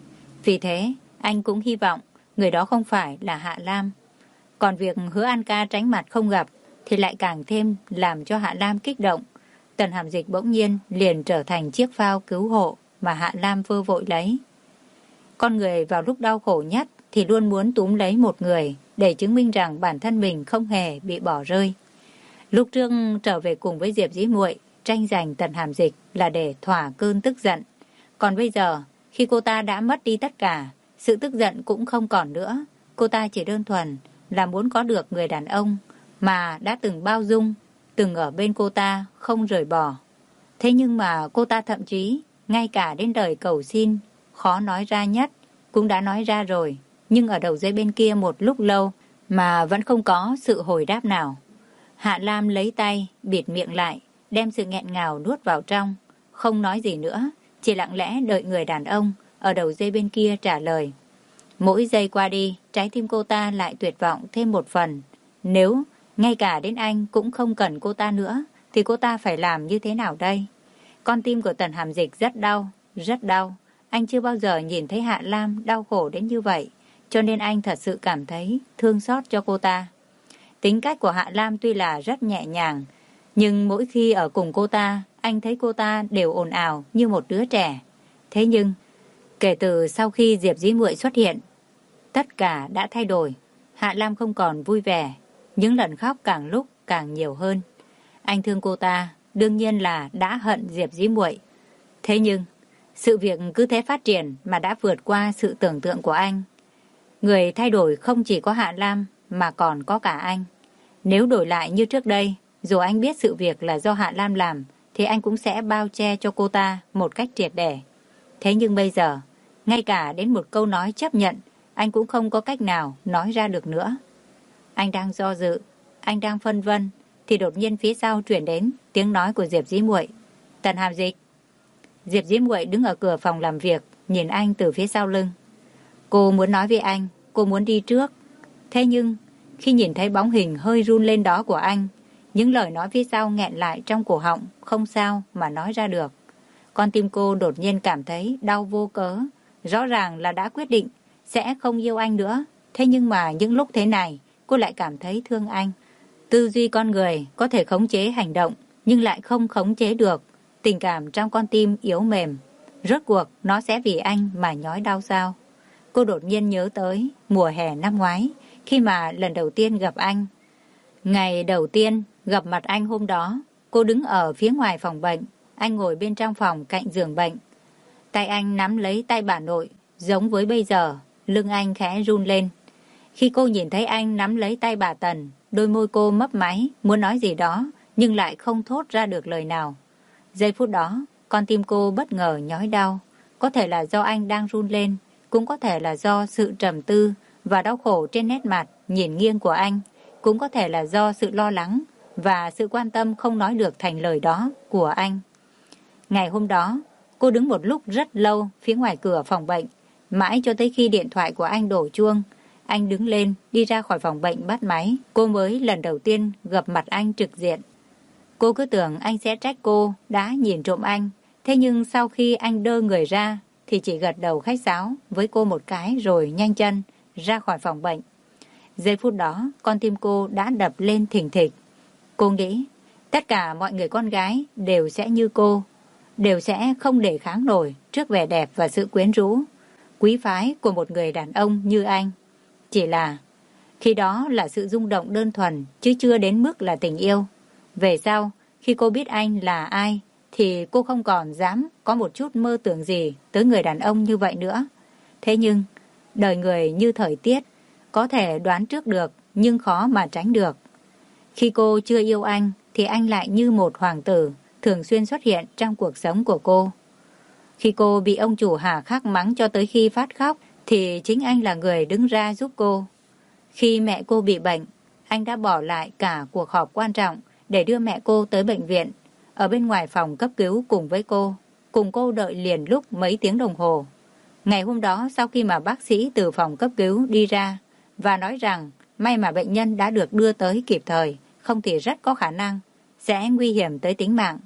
Vì thế, anh cũng hy vọng người đó không phải là Hạ Lam. Còn việc Hứa An Ca tránh mặt không gặp, thì lại càng thêm làm cho Hạ Lam kích động. Tần Hàm Dịch bỗng nhiên liền trở thành chiếc phao cứu hộ mà Hạ Lam vơ vội lấy. Con người vào lúc đau khổ nhất thì luôn muốn túm lấy một người để chứng minh rằng bản thân mình không hề bị bỏ rơi. Lúc trước trở về cùng với Diệp Dĩ Muội tranh giành Tần Hàm Dịch là để thỏa cơn tức giận. Còn bây giờ, khi cô ta đã mất đi tất cả, sự tức giận cũng không còn nữa. Cô ta chỉ đơn thuần là muốn có được người đàn ông mà đã từng bao dung, từng ở bên cô ta, không rời bỏ. Thế nhưng mà cô ta thậm chí, ngay cả đến lời cầu xin, khó nói ra nhất, cũng đã nói ra rồi. Nhưng ở đầu dây bên kia một lúc lâu mà vẫn không có sự hồi đáp nào. Hạ Lam lấy tay, bịt miệng lại, đem sự nghẹn ngào nuốt vào trong, không nói gì nữa, chỉ lặng lẽ đợi người đàn ông ở đầu dây bên kia trả lời. Mỗi giây qua đi, trái tim cô ta lại tuyệt vọng thêm một phần. Nếu ngay cả đến anh cũng không cần cô ta nữa, thì cô ta phải làm như thế nào đây? Con tim của Tần Hàm Dịch rất đau, rất đau. Anh chưa bao giờ nhìn thấy Hạ Lam đau khổ đến như vậy, cho nên anh thật sự cảm thấy thương xót cho cô ta. Tính cách của Hạ Lam tuy là rất nhẹ nhàng, nhưng mỗi khi ở cùng cô ta, anh thấy cô ta đều ồn ào như một đứa trẻ. Thế nhưng, kể từ sau khi Diệp Dĩ Muội xuất hiện, tất cả đã thay đổi. Hạ Lam không còn vui vẻ, những lần khóc càng lúc càng nhiều hơn. Anh thương cô ta, đương nhiên là đã hận Diệp Dĩ Muội. Thế nhưng, sự việc cứ thế phát triển mà đã vượt qua sự tưởng tượng của anh. Người thay đổi không chỉ có Hạ Lam mà còn có cả anh. Nếu đổi lại như trước đây, dù anh biết sự việc là do Hạ Lam làm, thì anh cũng sẽ bao che cho cô ta một cách triệt để. Thế nhưng bây giờ, ngay cả đến một câu nói chấp nhận, anh cũng không có cách nào nói ra được nữa. Anh đang do dự, anh đang phân vân, thì đột nhiên phía sau truyền đến tiếng nói của Diệp Dĩ Muội. Tần Hàm Dịch. Diệp Dĩ Muội đứng ở cửa phòng làm việc, nhìn anh từ phía sau lưng. Cô muốn nói với anh, cô muốn đi trước. Thế nhưng, khi nhìn thấy bóng hình hơi run lên đó của anh, những lời nói phía sau nghẹn lại trong cổ họng, không sao mà nói ra được. Con tim cô đột nhiên cảm thấy đau vô cớ. Rõ ràng là đã quyết định sẽ không yêu anh nữa. Thế nhưng mà những lúc thế này, cô lại cảm thấy thương anh. Tư duy con người có thể khống chế hành động, nhưng lại không khống chế được. Tình cảm trong con tim yếu mềm. Rốt cuộc nó sẽ vì anh mà nhói đau sao? Cô đột nhiên nhớ tới mùa hè năm ngoái, khi mà lần đầu tiên gặp anh. Ngày đầu tiên gặp mặt anh hôm đó, cô đứng ở phía ngoài phòng bệnh, anh ngồi bên trong phòng cạnh giường bệnh. Tay anh nắm lấy tay bà nội, giống với bây giờ, lưng anh khẽ run lên. Khi cô nhìn thấy anh nắm lấy tay bà Tần, đôi môi cô mấp máy, muốn nói gì đó, nhưng lại không thốt ra được lời nào. Giây phút đó, con tim cô bất ngờ nhói đau. Có thể là do anh đang run lên, cũng có thể là do sự trầm tư và đau khổ trên nét mặt nhìn nghiêng của anh, cũng có thể là do sự lo lắng và sự quan tâm không nói được thành lời đó của anh. Ngày hôm đó, cô đứng một lúc rất lâu phía ngoài cửa phòng bệnh, mãi cho tới khi điện thoại của anh đổ chuông. Anh đứng lên, đi ra khỏi phòng bệnh bắt máy. Cô mới lần đầu tiên gặp mặt anh trực diện. Cô cứ tưởng anh sẽ trách cô đã nhìn trộm anh. Thế nhưng sau khi anh đơ người ra, thì chỉ gật đầu khách sáo với cô một cái rồi nhanh chân ra khỏi phòng bệnh. Giây phút đó, con tim cô đã đập lên thình thịch. Cô nghĩ, tất cả mọi người con gái đều sẽ như cô, đều sẽ không để kháng nổi trước vẻ đẹp và sự quyến rũ, quý phái của một người đàn ông như anh. Chỉ là, khi đó là sự rung động đơn thuần, chứ chưa đến mức là tình yêu. Về sau, khi cô biết anh là ai, thì cô không còn dám có một chút mơ tưởng gì tới người đàn ông như vậy nữa. Thế nhưng, đời người như thời tiết, có thể đoán trước được, nhưng khó mà tránh được. Khi cô chưa yêu anh, thì anh lại như một hoàng tử, thường xuyên xuất hiện trong cuộc sống của cô. Khi cô bị ông chủ hà khắc mắng cho tới khi phát khóc, thì chính anh là người đứng ra giúp cô. Khi mẹ cô bị bệnh, anh đã bỏ lại cả cuộc họp quan trọng để đưa mẹ cô tới bệnh viện, ở bên ngoài phòng cấp cứu cùng với cô. Cùng cô đợi liền lúc mấy tiếng đồng hồ. Ngày hôm đó, sau khi mà bác sĩ từ phòng cấp cứu đi ra và nói rằng may mà bệnh nhân đã được đưa tới kịp thời, không thì rất có khả năng sẽ nguy hiểm tới tính mạng.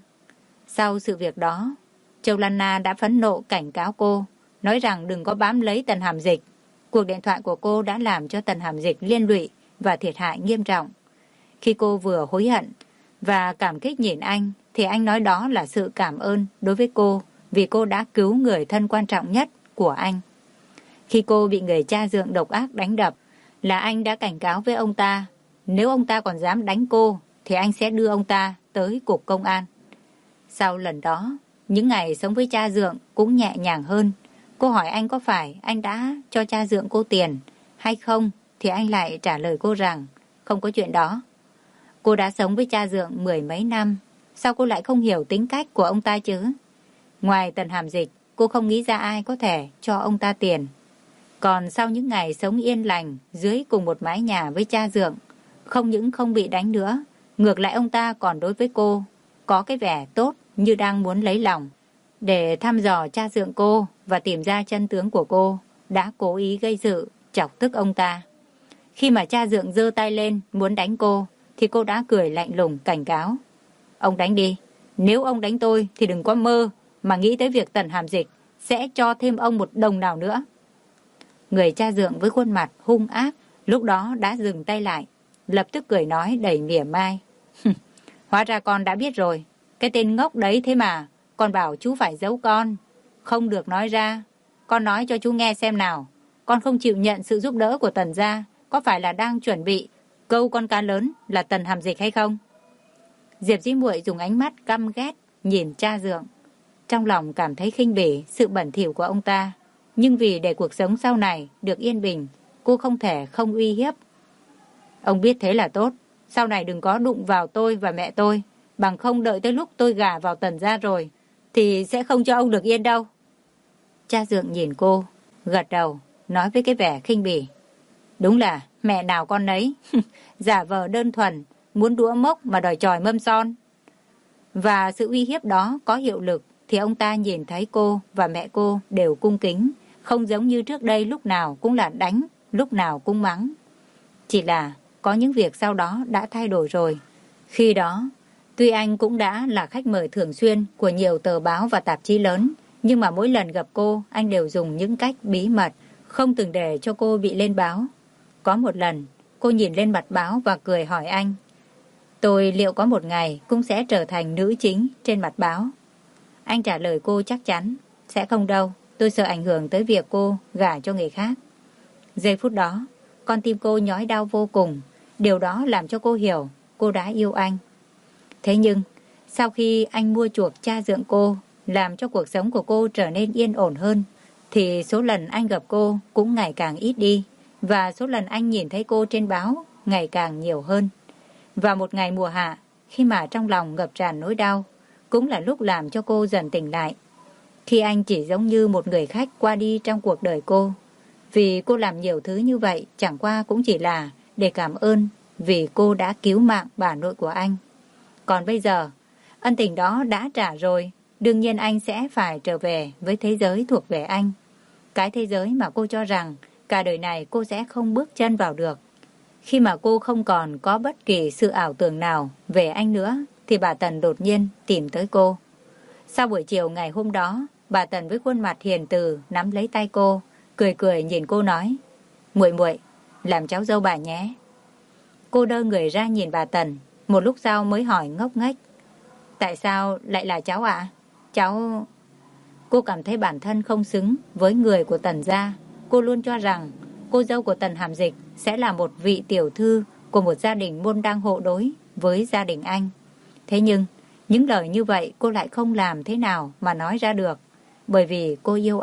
Sau sự việc đó, Châu Lan Na đã phẫn nộ cảnh cáo cô, nói rằng đừng có bám lấy Tần Hàm Dịch. Cuộc điện thoại của cô đã làm cho Tần Hàm Dịch liên lụy và thiệt hại nghiêm trọng. Khi cô vừa hối hận và cảm kích nhìn anh, thì anh nói đó là sự cảm ơn đối với cô vì cô đã cứu người thân quan trọng nhất của anh. Khi cô bị người cha dượng độc ác đánh đập, là anh đã cảnh cáo với ông ta, nếu ông ta còn dám đánh cô, thì anh sẽ đưa ông ta tới cục công an. Sau lần đó, những ngày sống với cha dượng cũng nhẹ nhàng hơn. Cô hỏi anh có phải anh đã cho cha dượng cô tiền hay không, thì anh lại trả lời cô rằng không có chuyện đó. Cô đã sống với cha dượng 10 mấy năm, sao cô lại không hiểu tính cách của ông ta chứ? Ngoài Tần Hàm Dịch, cô không nghĩ ra ai có thể cho ông ta tiền. Còn sau những ngày sống yên lành dưới cùng một mái nhà với cha dượng, không những không bị đánh nữa, ngược lại ông ta còn đối với cô có cái vẻ tốt như đang muốn lấy lòng. Để thăm dò cha dượng cô và tìm ra chân tướng của cô, đã cố ý gây sự, chọc tức ông ta. Khi mà cha dượng giơ tay lên muốn đánh cô, thì cô đã cười lạnh lùng cảnh cáo. Ông đánh đi, nếu ông đánh tôi thì đừng có mơ mà nghĩ tới việc Tần Hàm Dịch sẽ cho thêm ông một đồng nào nữa. Người cha dượng với khuôn mặt hung ác lúc đó đã dừng tay lại, lập tức cười nói đầy mỉa mai. Hóa ra con đã biết rồi, cái tên ngốc đấy thế mà, con bảo chú phải giấu con, không được nói ra. Con nói cho chú nghe xem nào, con không chịu nhận sự giúp đỡ của Tần gia, có phải là đang chuẩn bị câu con cá lớn là Tần Hàm Dịch hay không? Diệp Dĩ Muội dùng ánh mắt căm ghét nhìn cha dượng, trong lòng cảm thấy khinh bỉ sự bẩn thỉu của ông ta. Nhưng vì để cuộc sống sau này được yên bình, cô không thể không uy hiếp. Ông biết thế là tốt, sau này đừng có đụng vào tôi và mẹ tôi, bằng không đợi tới lúc tôi gả vào Tần gia rồi, thì sẽ không cho ông được yên đâu. Cha dượng nhìn cô, gật đầu, nói với cái vẻ khinh bỉ. Đúng là mẹ nào con nấy, giả vờ đơn thuần, muốn đũa mốc mà đòi chòi mâm son. Và sự uy hiếp đó có hiệu lực, thì ông ta nhìn thấy cô và mẹ cô đều cung kính, không giống như trước đây lúc nào cũng là đánh, lúc nào cũng mắng. Chỉ là có những việc sau đó đã thay đổi rồi. Khi đó, tuy anh cũng đã là khách mời thường xuyên của nhiều tờ báo và tạp chí lớn, nhưng mà mỗi lần gặp cô, anh đều dùng những cách bí mật, không từng để cho cô bị lên báo. Có một lần, cô nhìn lên mặt báo và cười hỏi anh, tôi liệu có một ngày cũng sẽ trở thành nữ chính trên mặt báo? Anh trả lời cô chắc chắn, sẽ không đâu, tôi sợ ảnh hưởng tới việc cô gả cho người khác. Giây phút đó, con tim cô nhói đau vô cùng, điều đó làm cho cô hiểu cô đã yêu anh. Thế nhưng, sau khi anh mua chuộc cha dượng cô, làm cho cuộc sống của cô trở nên yên ổn hơn, thì số lần anh gặp cô cũng ngày càng ít đi, và số lần anh nhìn thấy cô trên báo ngày càng nhiều hơn. Vào một ngày mùa hạ, khi mà trong lòng ngập tràn nỗi đau, cũng là lúc làm cho cô dần tỉnh lại. Khi anh chỉ giống như một người khách qua đi trong cuộc đời cô, vì cô làm nhiều thứ như vậy chẳng qua cũng chỉ là để cảm ơn vì cô đã cứu mạng bà nội của anh. Còn bây giờ, ân tình đó đã trả rồi, đương nhiên anh sẽ phải trở về với thế giới thuộc về anh. Cái thế giới mà cô cho rằng cả đời này cô sẽ không bước chân vào được. Khi mà cô không còn có bất kỳ sự ảo tưởng nào về anh nữa, thì bà Tần đột nhiên tìm tới cô. Sau buổi chiều ngày hôm đó, bà Tần với khuôn mặt hiền từ nắm lấy tay cô, cười cười nhìn cô nói, muội muội, làm cháu dâu bà nhé. Cô đơ người ra nhìn bà Tần, một lúc sau mới hỏi ngốc nghếch, tại sao lại là cháu ạ? Cháu... Cô cảm thấy bản thân không xứng với người của Tần gia. Cô luôn cho rằng cô dâu của Tần Hàm Dịch sẽ là một vị tiểu thư của một gia đình môn đăng hộ đối với gia đình anh. Thế nhưng, những lời như vậy cô lại không làm thế nào mà nói ra được. Bởi vì cô yêu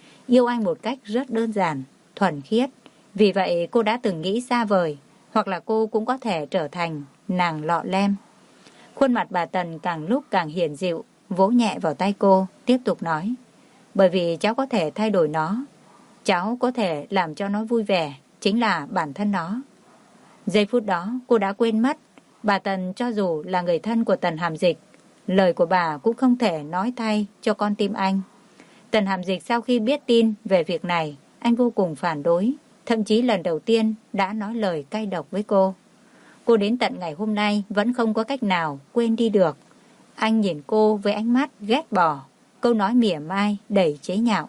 anh một cách rất đơn giản, thuần khiết. Vì vậy cô đã từng nghĩ xa vời, hoặc là cô cũng có thể trở thành nàng lọ lem. Khuôn mặt bà Tần càng lúc càng hiền dịu, vỗ nhẹ vào tay cô, tiếp tục nói, bởi vì cháu có thể thay đổi nó, cháu có thể làm cho nó vui vẻ, chính là bản thân nó. Giây phút đó cô đã quên mất, bà Tần cho dù là người thân của Tần Hàm Dịch, lời của bà cũng không thể nói thay cho con tim anh. Tần Hàm Dịch sau khi biết tin về việc này, anh vô cùng phản đối, thậm chí lần đầu tiên đã nói lời cay độc với cô. Cô đến tận ngày hôm nay vẫn không có cách nào quên đi được. Anh nhìn cô với ánh mắt ghét bỏ, câu nói mỉa mai đầy chế nhạo.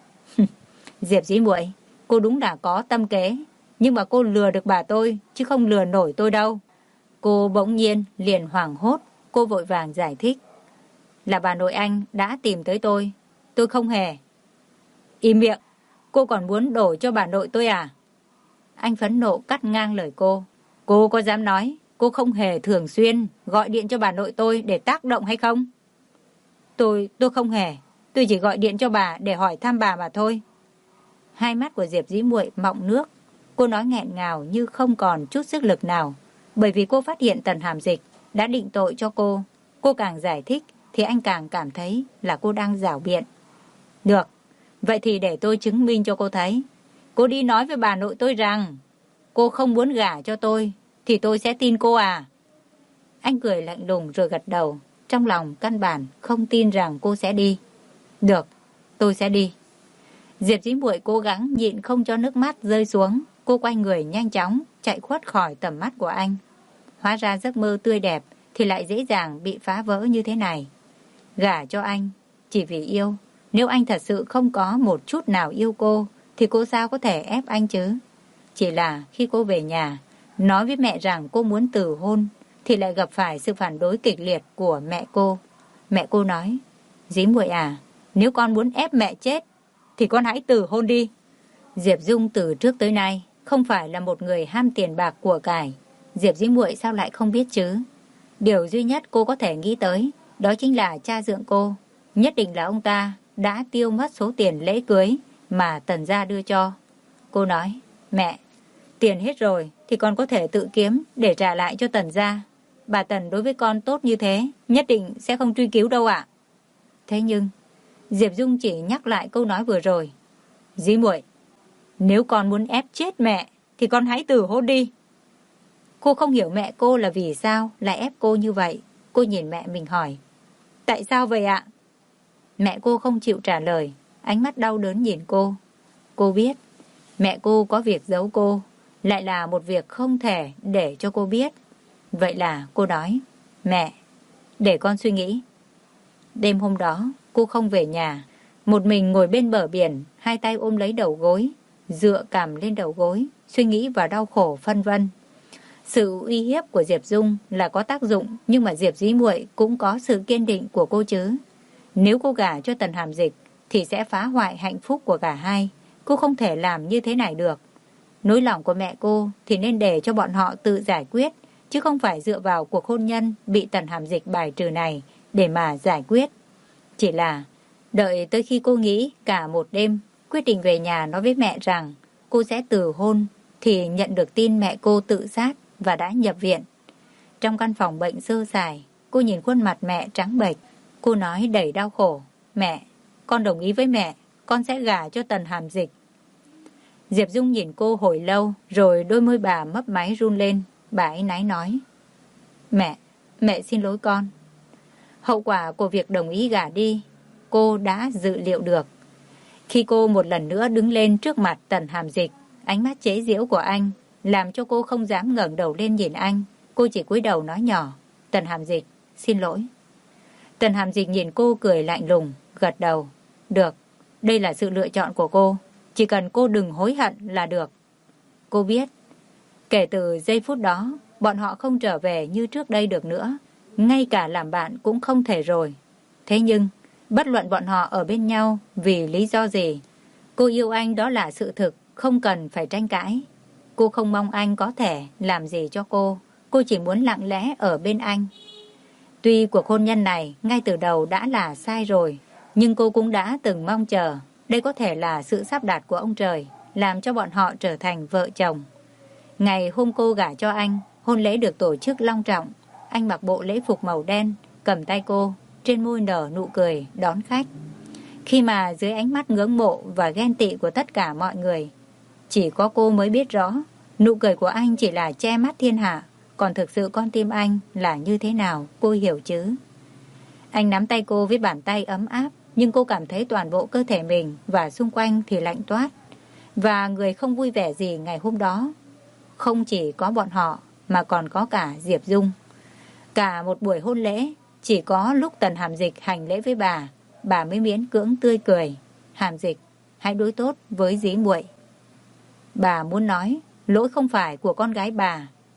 Diệp Dĩ Muội, cô đúng là có tâm kế, nhưng mà cô lừa được bà tôi chứ không lừa nổi tôi đâu. Cô bỗng nhiên liền hoảng hốt, cô vội vàng giải thích. Là bà nội anh đã tìm tới tôi không hề. Im miệng, cô còn muốn đổ cho bà nội tôi à? Anh phẫn nộ cắt ngang lời cô. Cô có dám nói cô không hề thường xuyên gọi điện cho bà nội tôi để tác động hay không? Tôi không hề, tôi chỉ gọi điện cho bà để hỏi thăm bà mà thôi. Hai mắt của Diệp Dĩ Muội mọng nước, cô nói nghẹn ngào như không còn chút sức lực nào, bởi vì cô phát hiện Tần Hàm Dịch đã định tội cho cô. Cô càng giải thích thì anh càng cảm thấy là cô đang giảo biện. Được, vậy thì để tôi chứng minh cho cô thấy. Cô đi nói với bà nội tôi rằng cô không muốn gả cho tôi thì tôi sẽ tin cô à? Anh cười lạnh lùng rồi gật đầu, trong lòng căn bản không tin rằng cô sẽ đi. Được, tôi sẽ đi. Diệp Dĩ Muội cố gắng nhịn không cho nước mắt rơi xuống. Cô quay người nhanh chóng chạy khuất khỏi tầm mắt của anh. Hóa ra giấc mơ tươi đẹp thì lại dễ dàng bị phá vỡ như thế này. Gả cho anh chỉ vì yêu. Nếu anh thật sự không có một chút nào yêu cô thì cô sao có thể ép anh chứ? Chỉ là khi cô về nhà nói với mẹ rằng cô muốn từ hôn thì lại gặp phải sự phản đối kịch liệt của mẹ cô. Mẹ cô nói, Dĩ Muội à, nếu con muốn ép mẹ chết thì con hãy từ hôn đi. Diệp Dung từ trước tới nay không phải là một người ham tiền bạc của cải. Diệp Dĩ Muội sao lại không biết chứ? Điều duy nhất cô có thể nghĩ tới đó chính là cha dượng cô. Nhất định là ông ta đã tiêu mất số tiền lễ cưới mà Tần gia đưa cho. Cô nói, mẹ, tiền hết rồi thì con có thể tự kiếm để trả lại cho Tần gia. Bà Tần đối với con tốt như thế, nhất định sẽ không truy cứu đâu ạ. Thế nhưng Diệp Dung chỉ nhắc lại câu nói vừa rồi. Dĩ Muội, nếu con muốn ép chết mẹ thì con hãy từ hôn đi. Cô không hiểu mẹ cô là vì sao lại ép cô như vậy. Cô nhìn mẹ mình hỏi, tại sao vậy ạ? Mẹ cô không chịu trả lời, ánh mắt đau đớn nhìn cô. Cô biết mẹ cô có việc giấu cô, lại là một việc không thể để cho cô biết. Vậy là cô nói, mẹ, để con suy nghĩ. Đêm hôm đó cô không về nhà, một mình ngồi bên bờ biển, hai tay ôm lấy đầu gối, dựa cằm lên đầu gối, suy nghĩ và đau khổ phân vân. Sự uy hiếp của Diệp Dung là có tác dụng, nhưng mà Diệp Dĩ Muội cũng có sự kiên định của cô chứ. Nếu cô gả cho Tần Hàm Dịch thì sẽ phá hoại hạnh phúc của cả hai. Cô không thể làm như thế này được. Nỗi lòng của mẹ cô thì nên để cho bọn họ tự giải quyết, chứ không phải dựa vào cuộc hôn nhân bị Tần Hàm Dịch bài trừ này để mà giải quyết. Chỉ là đợi tới khi cô nghĩ cả một đêm, quyết định về nhà nói với mẹ rằng cô sẽ từ hôn, thì nhận được tin mẹ cô tự sát và đã nhập viện. Trong căn phòng bệnh sơ sài, cô nhìn khuôn mặt mẹ trắng bệch. Cô nói đầy đau khổ, mẹ, con đồng ý với mẹ, con sẽ gả cho Tần Hàm Dịch. Diệp Dung nhìn cô hồi lâu, rồi đôi môi bà mấp máy run lên. Bà áy náy nói, mẹ xin lỗi con. Hậu quả của việc đồng ý gả đi, cô đã dự liệu được. Khi cô một lần nữa đứng lên trước mặt Tần Hàm Dịch, ánh mắt chế giễu của anh làm cho cô không dám ngẩng đầu lên nhìn anh. Cô chỉ cúi đầu nói nhỏ, Tần Hàm Dịch, xin lỗi. Tần Hàm Dịch nhìn cô cười lạnh lùng, gật đầu. Được, đây là sự lựa chọn của cô. Chỉ cần cô đừng hối hận là được. Cô biết, kể từ giây phút đó, bọn họ không trở về như trước đây được nữa. Ngay cả làm bạn cũng không thể rồi. Thế nhưng, bất luận bọn họ ở bên nhau vì lý do gì, cô yêu anh đó là sự thực, không cần phải tranh cãi. Cô không mong anh có thể làm gì cho cô chỉ muốn lặng lẽ ở bên anh. Tuy cuộc hôn nhân này ngay từ đầu đã là sai rồi, nhưng cô cũng đã từng mong chờ đây có thể là sự sắp đặt của ông trời, làm cho bọn họ trở thành vợ chồng. Ngày hôm cô gả cho anh, hôn lễ được tổ chức long trọng. Anh mặc bộ lễ phục màu đen, cầm tay cô, trên môi nở nụ cười đón khách. Khi mà dưới ánh mắt ngưỡng mộ và ghen tị của tất cả mọi người, chỉ có cô mới biết rõ, nụ cười của anh chỉ là che mắt thiên hạ, còn thực sự con tim anh là như thế nào, cô hiểu chứ. Anh nắm tay cô với bàn tay ấm áp, nhưng cô cảm thấy toàn bộ cơ thể mình và xung quanh thì lạnh toát. Và người không vui vẻ gì ngày hôm đó không chỉ có bọn họ, mà còn có cả Diệp Dung. Cả một buổi hôn lễ, chỉ có lúc Tần Hàm Dịch hành lễ với bà mới miễn cưỡng tươi cười. Hàm Dịch, hãy đối tốt với Dĩ Muội. Bà muốn nói, lỗi không phải của con gái bà,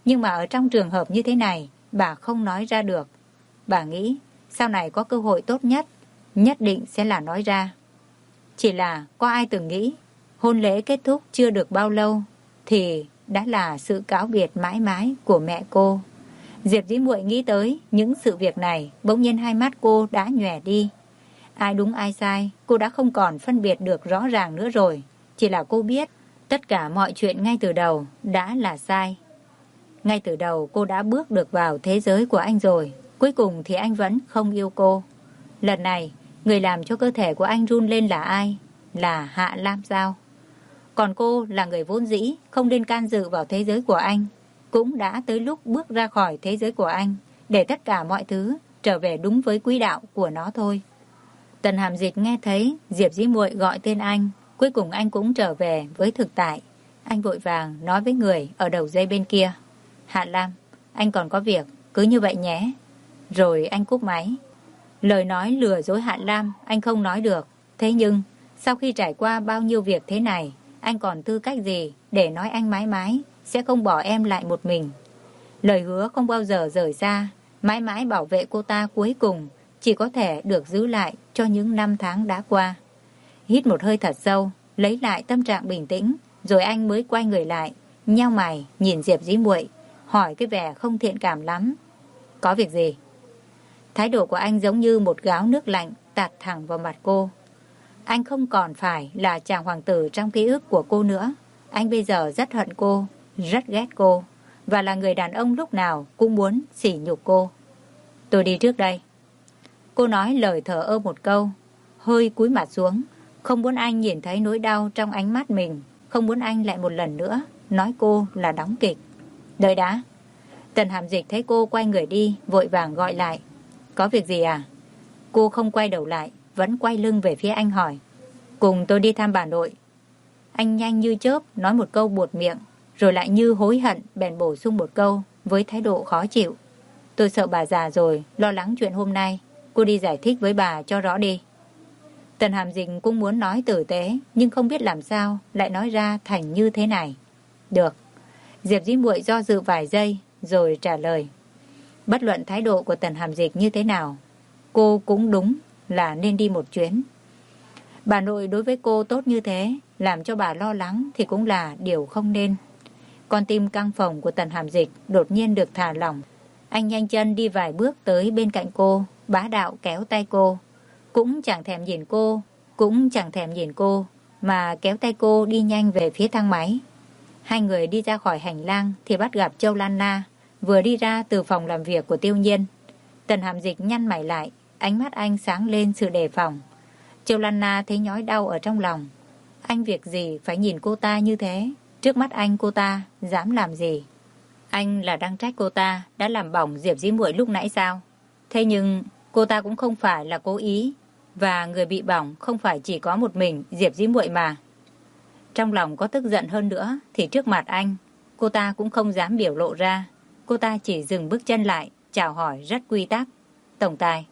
Nhưng mà ở trong trường hợp như thế này, bà không nói ra được. Bà nghĩ sau này có cơ hội tốt nhất định sẽ là nói ra. Chỉ là có ai từng nghĩ hôn lễ kết thúc chưa được bao lâu thì đã là sự cáo biệt mãi mãi của mẹ cô. Diệp Dĩ Muội nghĩ tới những sự việc này, bỗng nhiên hai mắt cô đã nhòe đi. Ai đúng ai sai, cô đã không còn phân biệt được rõ ràng nữa rồi. Chỉ là cô biết tất cả mọi chuyện ngay từ đầu đã là sai. Ngay từ đầu cô đã bước được vào thế giới của anh rồi. Cuối cùng thì anh vẫn không yêu cô. Lần này, người làm cho cơ thể của anh run lên là ai? Là Hạ Lam sao? Còn cô là người vốn dĩ không nên can dự vào thế giới của anh. Cũng đã tới lúc bước ra khỏi thế giới của anh, để tất cả mọi thứ trở về đúng với quỹ đạo của nó thôi. Tần Hàm Dịch nghe thấy Diệp Dĩ Muội gọi tên anh, cuối cùng anh cũng trở về với thực tại. Anh vội vàng nói với người ở đầu dây bên kia. Hạ Lam, anh còn có việc, cứ như vậy nhé. Rồi anh cúp máy. Lời nói lừa dối Hạ Lam anh không nói được. Thế nhưng sau khi trải qua bao nhiêu việc thế này, anh còn tư cách gì để nói anh mãi mãi sẽ không bỏ em lại một mình. Lời hứa không bao giờ rời xa, mãi mãi bảo vệ cô ta cuối cùng chỉ có thể được giữ lại cho những năm tháng đã qua. Hít một hơi thật sâu, lấy lại tâm trạng bình tĩnh, rồi anh mới quay người lại, nheo mày nhìn Diệp Dĩ Muội, hỏi cái vẻ không thiện cảm lắm. Có việc gì? Thái độ của anh giống như một gáo nước lạnh tạt thẳng vào mặt cô. Anh không còn phải là chàng hoàng tử trong ký ức của cô nữa. Anh bây giờ rất hận cô, rất ghét cô, và là người đàn ông lúc nào cũng muốn sỉ nhục cô. Tôi đi trước đây. Cô nói lời thờ ơ một câu, hơi cúi mặt xuống, không muốn anh nhìn thấy nỗi đau trong ánh mắt mình, không muốn anh lại một lần nữa nói cô là đóng kịch. Đợi đã. Tần Hàm Dịch thấy cô quay người đi, vội vàng gọi lại. Có việc gì à? Cô không quay đầu lại, vẫn quay lưng về phía anh hỏi. Cùng tôi đi thăm bà nội. Anh nhanh như chớp nói một câu buột miệng, rồi lại như hối hận bèn bổ sung một câu với thái độ khó chịu. Tôi sợ bà già rồi, lo lắng chuyện hôm nay. Cô đi giải thích với bà cho rõ đi. Tần Hàm Dịch cũng muốn nói tử tế, nhưng không biết làm sao lại nói ra thành như thế này. Được. Diệp Dĩ Muội do dự vài giây rồi trả lời. Bất luận thái độ của Tần Hàm Dịch như thế nào, cô cũng đúng là nên đi một chuyến. Bà nội đối với cô tốt như thế, làm cho bà lo lắng thì cũng là điều không nên. Con tim căng phồng của Tần Hàm Dịch đột nhiên được thả lỏng. Anh nhanh chân đi vài bước tới bên cạnh cô, bá đạo kéo tay cô. Cũng chẳng thèm nhìn cô, mà kéo tay cô đi nhanh về phía thang máy. Hai người đi ra khỏi hành lang thì bắt gặp Châu Lan Na vừa đi ra từ phòng làm việc của Tiêu Nhiên. Tần Hàm Dịch nhăn mày lại, ánh mắt anh sáng lên sự đề phòng. Châu Lan Na thấy nhói đau ở trong lòng. Anh việc gì phải nhìn cô ta như thế? Trước mắt anh cô ta dám làm gì? Anh là đang trách cô ta đã làm bỏng Diệp Dĩ Muội lúc nãy sao? Thế nhưng cô ta cũng không phải là cố ý, và người bị bỏng không phải chỉ có một mình Diệp Dĩ Muội mà. Trong lòng có tức giận hơn nữa thì trước mặt anh, cô ta cũng không dám biểu lộ ra. Cô ta chỉ dừng bước chân lại, chào hỏi rất quy tắc. Tổng tài.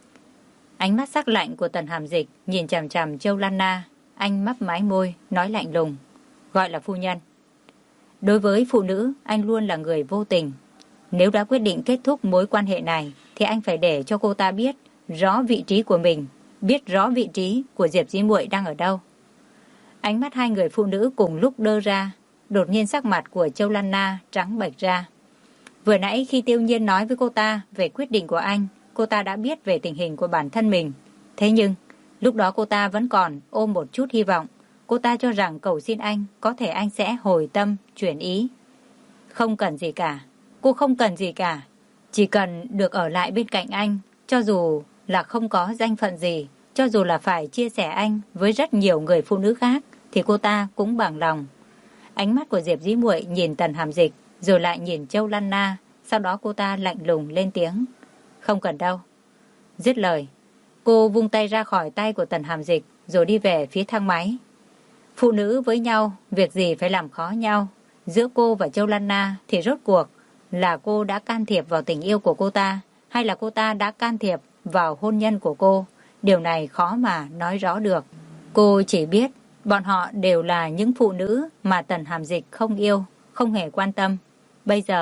Ánh mắt sắc lạnh của Tần Hàm Dịch nhìn chằm chằm Châu Lan Na. Anh mấp máy môi, nói lạnh lùng. Gọi là phu nhân. Đối với phụ nữ, anh luôn là người vô tình. Nếu đã quyết định kết thúc mối quan hệ này, thì anh phải để cho cô ta biết rõ vị trí của mình, biết rõ vị trí của Diệp Dĩ Muội đang ở đâu. Ánh mắt hai người phụ nữ cùng lúc đơ ra, đột nhiên sắc mặt của Châu Lan Na trắng bệch ra. Vừa nãy khi Tiêu Nhiên nói với cô ta về quyết định của anh, cô ta đã biết về tình hình của bản thân mình. Thế nhưng, lúc đó cô ta vẫn còn ôm một chút hy vọng. Cô ta cho rằng cầu xin anh, có thể anh sẽ hồi tâm, chuyển ý. Không cần gì cả. Cô không cần gì cả. Chỉ cần được ở lại bên cạnh anh, cho dù là không có danh phận gì, cho dù là phải chia sẻ anh với rất nhiều người phụ nữ khác, thì cô ta cũng bằng lòng. Ánh mắt của Diệp Dĩ Muội nhìn Tần Hàm Dịch, rồi lại nhìn Châu Lan Na, sau đó cô ta lạnh lùng lên tiếng. Không cần đâu. Dứt lời, cô vung tay ra khỏi tay của Tần Hàm Dịch, rồi đi về phía thang máy. Phụ nữ với nhau, việc gì phải làm khó nhau. Giữa cô và Châu Lan Na thì rốt cuộc là cô đã can thiệp vào tình yêu của cô ta, hay là cô ta đã can thiệp vào hôn nhân của cô. Điều này khó mà nói rõ được. Cô chỉ biết bọn họ đều là những phụ nữ mà Tần Hàm Dịch không yêu, không hề quan tâm. Bây giờ,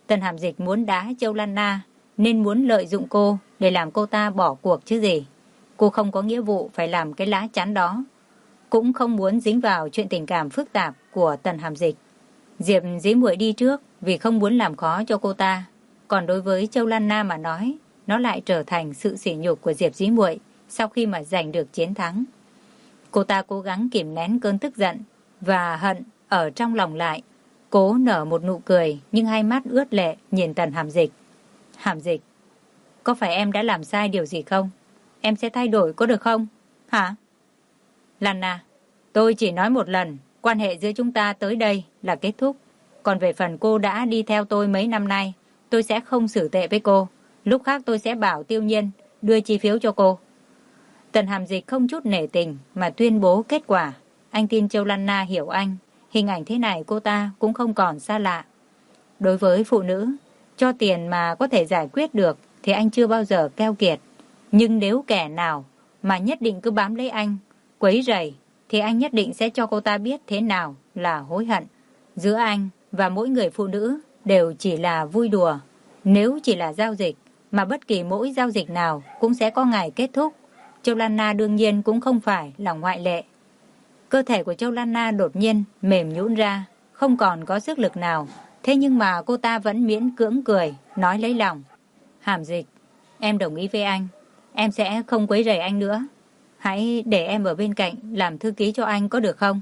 Tần Hàm Dịch muốn đá Châu Lan Na nên muốn lợi dụng cô để làm cô ta bỏ cuộc chứ gì. Cô không có nghĩa vụ phải làm cái lá chắn đó, cũng không muốn dính vào chuyện tình cảm phức tạp của Tần Hàm Dịch. Diệp Dĩ Muội đi trước vì không muốn làm khó cho cô ta. Còn đối với Châu Lan Na mà nói, nó lại trở thành sự sỉ nhục của Diệp Dĩ Muội sau khi mà giành được chiến thắng. Cô ta cố gắng kìm nén cơn tức giận và hận ở trong lòng lại, cố nở một nụ cười nhưng hai mắt ướt lệ nhìn Tần Hàm Dịch. Hàm Dịch, có phải em đã làm sai điều gì không? Em sẽ thay đổi có được không? Hả? Lan Na, tôi chỉ nói một lần, quan hệ giữa chúng ta tới đây là kết thúc. Còn về phần cô đã đi theo tôi mấy năm nay, tôi sẽ không xử tệ với cô. Lúc khác tôi sẽ bảo Tiêu Nhiên đưa chi phiếu cho cô. Tần Hàm Dịch không chút nể tình mà tuyên bố kết quả. Anh tin Châu Lan Na hiểu anh. Hình ảnh thế này cô ta cũng không còn xa lạ. Đối với phụ nữ, cho tiền mà có thể giải quyết được thì anh chưa bao giờ keo kiệt. Nhưng nếu kẻ nào mà nhất định cứ bám lấy anh, quấy rầy, thì anh nhất định sẽ cho cô ta biết thế nào là hối hận. Giữa anh và mỗi người phụ nữ đều chỉ là vui đùa. Nếu chỉ là giao dịch, mà bất kỳ mỗi giao dịch nào cũng sẽ có ngày kết thúc. Châu Lan Na đương nhiên cũng không phải là ngoại lệ. Cơ thể của Châu Lan Na đột nhiên mềm nhũn ra, không còn có sức lực nào. Thế nhưng mà cô ta vẫn miễn cưỡng cười, nói lấy lòng. Hàm Dịch, em đồng ý với anh. Em sẽ không quấy rầy anh nữa. Hãy để em ở bên cạnh làm thư ký cho anh có được không?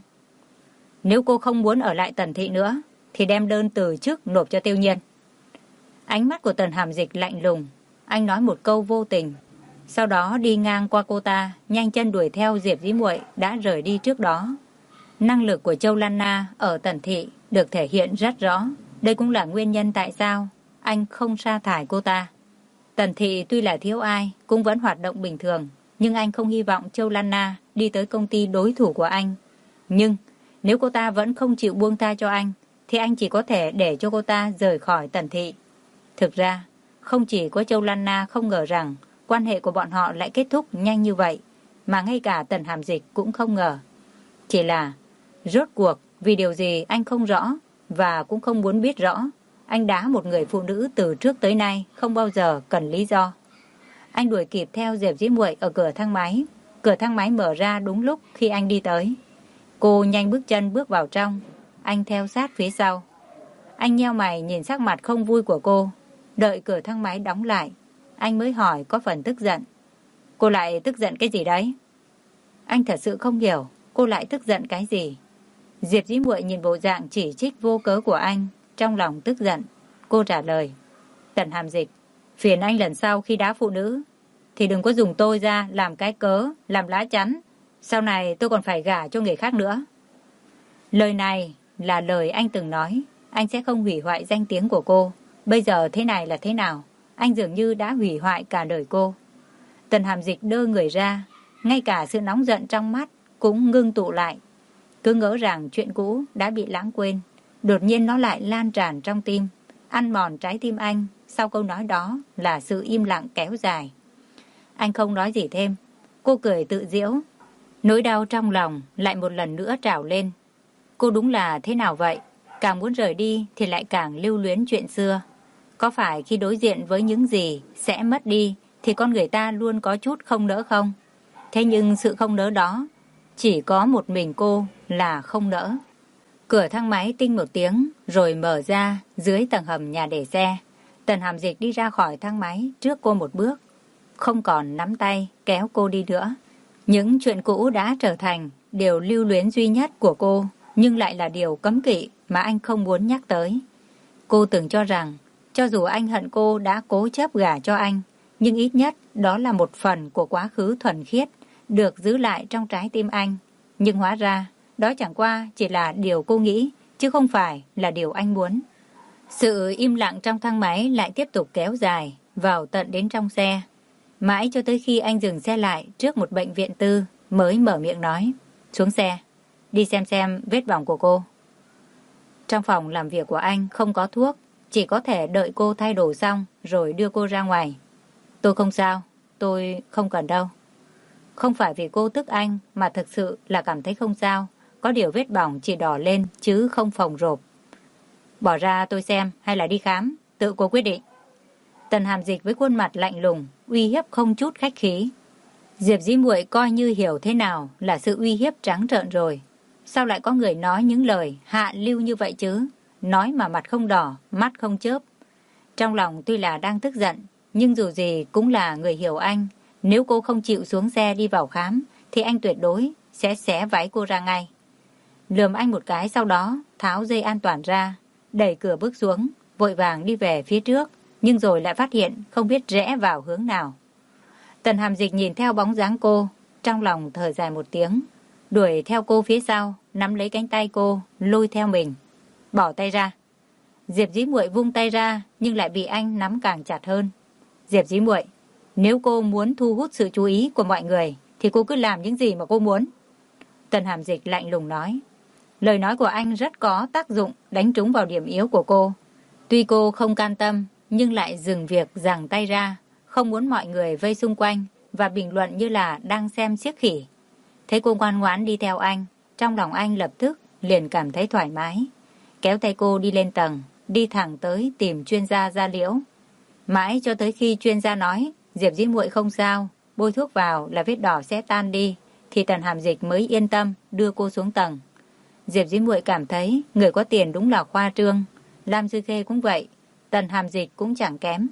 Nếu cô không muốn ở lại Tần Thị nữa, thì đem đơn từ chức nộp cho Tiêu Nhiên. Ánh mắt của Tần Hàm Dịch lạnh lùng. Anh nói một câu vô tình. Sau đó đi ngang qua cô ta, nhanh chân đuổi theo Diệp Dĩ Muội đã rời đi trước đó. Năng lực của Châu Lan Na ở Tần Thị được thể hiện rất rõ. Đây cũng là nguyên nhân tại sao anh không sa thải cô ta. Tần Thị tuy là thiếu ai, cũng vẫn hoạt động bình thường. Nhưng anh không hy vọng Châu Lan Na đi tới công ty đối thủ của anh. Nhưng nếu cô ta vẫn không chịu buông tha cho anh, thì anh chỉ có thể để cho cô ta rời khỏi Tần Thị. Thực ra, không chỉ có Châu Lan Na không ngờ rằng quan hệ của bọn họ lại kết thúc nhanh như vậy, mà ngay cả Tần Hàm Dịch cũng không ngờ. Chỉ là, rốt cuộc vì điều gì anh không rõ và cũng không muốn biết rõ, anh đá một người phụ nữ từ trước tới nay không bao giờ cần lý do. Anh đuổi kịp theo Diệp Dĩ Muội ở cửa thang máy. Cửa thang máy mở ra đúng lúc khi anh đi tới. Cô nhanh bước chân bước vào trong. Anh theo sát phía sau. Anh nheo mày nhìn sắc mặt không vui của cô. Đợi cửa thang máy đóng lại, anh mới hỏi có phần tức giận. Cô lại tức giận cái gì đấy? Anh thật sự không hiểu cô lại tức giận cái gì. Diệp Dĩ Muội nhìn bộ dạng chỉ trích vô cớ của anh, trong lòng tức giận. Cô trả lời. Tần Hàm Dịch, phiền anh lần sau khi đá phụ nữ thì đừng có dùng tôi ra làm cái cớ, làm lá chắn. Sau này tôi còn phải gả cho người khác nữa. Lời này là lời anh từng nói. Anh sẽ không hủy hoại danh tiếng của cô. Bây giờ thế này là thế nào? Anh dường như đã hủy hoại cả đời cô. Tần Hàm Dịch đơ người ra. Ngay cả sự nóng giận trong mắt cũng ngưng tụ lại. Cứ ngỡ rằng chuyện cũ đã bị lãng quên. Đột nhiên nó lại lan tràn trong tim, ăn mòn trái tim anh. Sau câu nói đó là sự im lặng kéo dài. Anh không nói gì thêm. Cô cười tự giễu. Nỗi đau trong lòng lại một lần nữa trào lên. Cô đúng là thế nào vậy? Càng muốn rời đi thì lại càng lưu luyến chuyện xưa. Có phải khi đối diện với những gì sẽ mất đi thì con người ta luôn có chút không nỡ không? Thế nhưng sự không nỡ đó chỉ có một mình cô là không nỡ. Cửa thang máy tinh một tiếng rồi mở ra dưới tầng hầm nhà để xe. Tần Hàm Dịch đi ra khỏi thang máy trước cô một bước. Không còn nắm tay kéo cô đi nữa. Những chuyện cũ đã trở thành điều lưu luyến duy nhất của cô, nhưng lại là điều cấm kỵ mà anh không muốn nhắc tới. Cô từng cho rằng cho dù anh hận cô đã cố chấp gả cho anh, nhưng ít nhất đó là một phần của quá khứ thuần khiết được giữ lại trong trái tim anh. Nhưng hóa ra đó chẳng qua chỉ là điều cô nghĩ, chứ không phải là điều anh muốn. Sự im lặng trong thang máy lại tiếp tục kéo dài vào tận đến trong xe. Mãi cho tới khi anh dừng xe lại trước một bệnh viện tư mới mở miệng nói. Xuống xe, đi xem vết bỏng của cô. Trong phòng làm việc của anh không có thuốc, chỉ có thể đợi cô thay đồ xong rồi đưa cô ra ngoài. Tôi không sao, tôi không cần đâu. Không phải vì cô tức anh mà thực sự là cảm thấy không sao. Có điều vết bỏng chỉ đỏ lên chứ không phồng rộp. Bỏ ra tôi xem hay là đi khám? tự cô quyết định. Tần Hàm Dịch với khuôn mặt lạnh lùng, uy hiếp không chút khách khí. Diệp Dĩ Muội coi như hiểu thế nào là sự uy hiếp trắng trợn rồi. Sao lại có người nói những lời hạ lưu như vậy chứ? Nói mà mặt không đỏ, mắt không chớp. Trong lòng tuy là đang tức giận, nhưng dù gì cũng là người hiểu anh. Nếu cô không chịu xuống xe đi vào khám, thì anh tuyệt đối sẽ xé váy cô ra ngay. Lườm anh một cái, sau đó tháo dây an toàn ra, đẩy cửa bước xuống, vội vàng đi về phía trước, nhưng rồi lại phát hiện không biết rẽ vào hướng nào. Tần Hàm Dịch nhìn theo bóng dáng cô, trong lòng thở dài một tiếng, đuổi theo cô phía sau, nắm lấy cánh tay cô, lôi theo mình. Bỏ tay ra. Diệp Dĩ Muội vung tay ra, nhưng lại bị anh nắm càng chặt hơn. Diệp Dĩ Muội, nếu cô muốn thu hút sự chú ý của mọi người, thì cô cứ làm những gì mà cô muốn. Tần Hàm Dịch lạnh lùng nói. Lời nói của anh rất có tác dụng, đánh trúng vào điểm yếu của cô. Tuy cô không can tâm, nhưng lại dừng việc giằng tay ra, không muốn mọi người vây xung quanh và bình luận như là đang xem xiếc khỉ. Thấy cô ngoan ngoãn đi theo anh, trong lòng anh lập tức liền cảm thấy thoải mái. Kéo tay cô đi lên tầng, đi thẳng tới tìm chuyên gia da liễu. Mãi cho tới khi chuyên gia nói Diệp Dĩ Muội không sao, bôi thuốc vào là vết đỏ sẽ tan đi, thì Tần Hàm Dịch mới yên tâm đưa cô xuống tầng. Diệp Dĩ Muội cảm thấy người có tiền đúng là khoa trương. Lam Dư Khê cũng vậy, Tần Hàm Dịch cũng chẳng kém.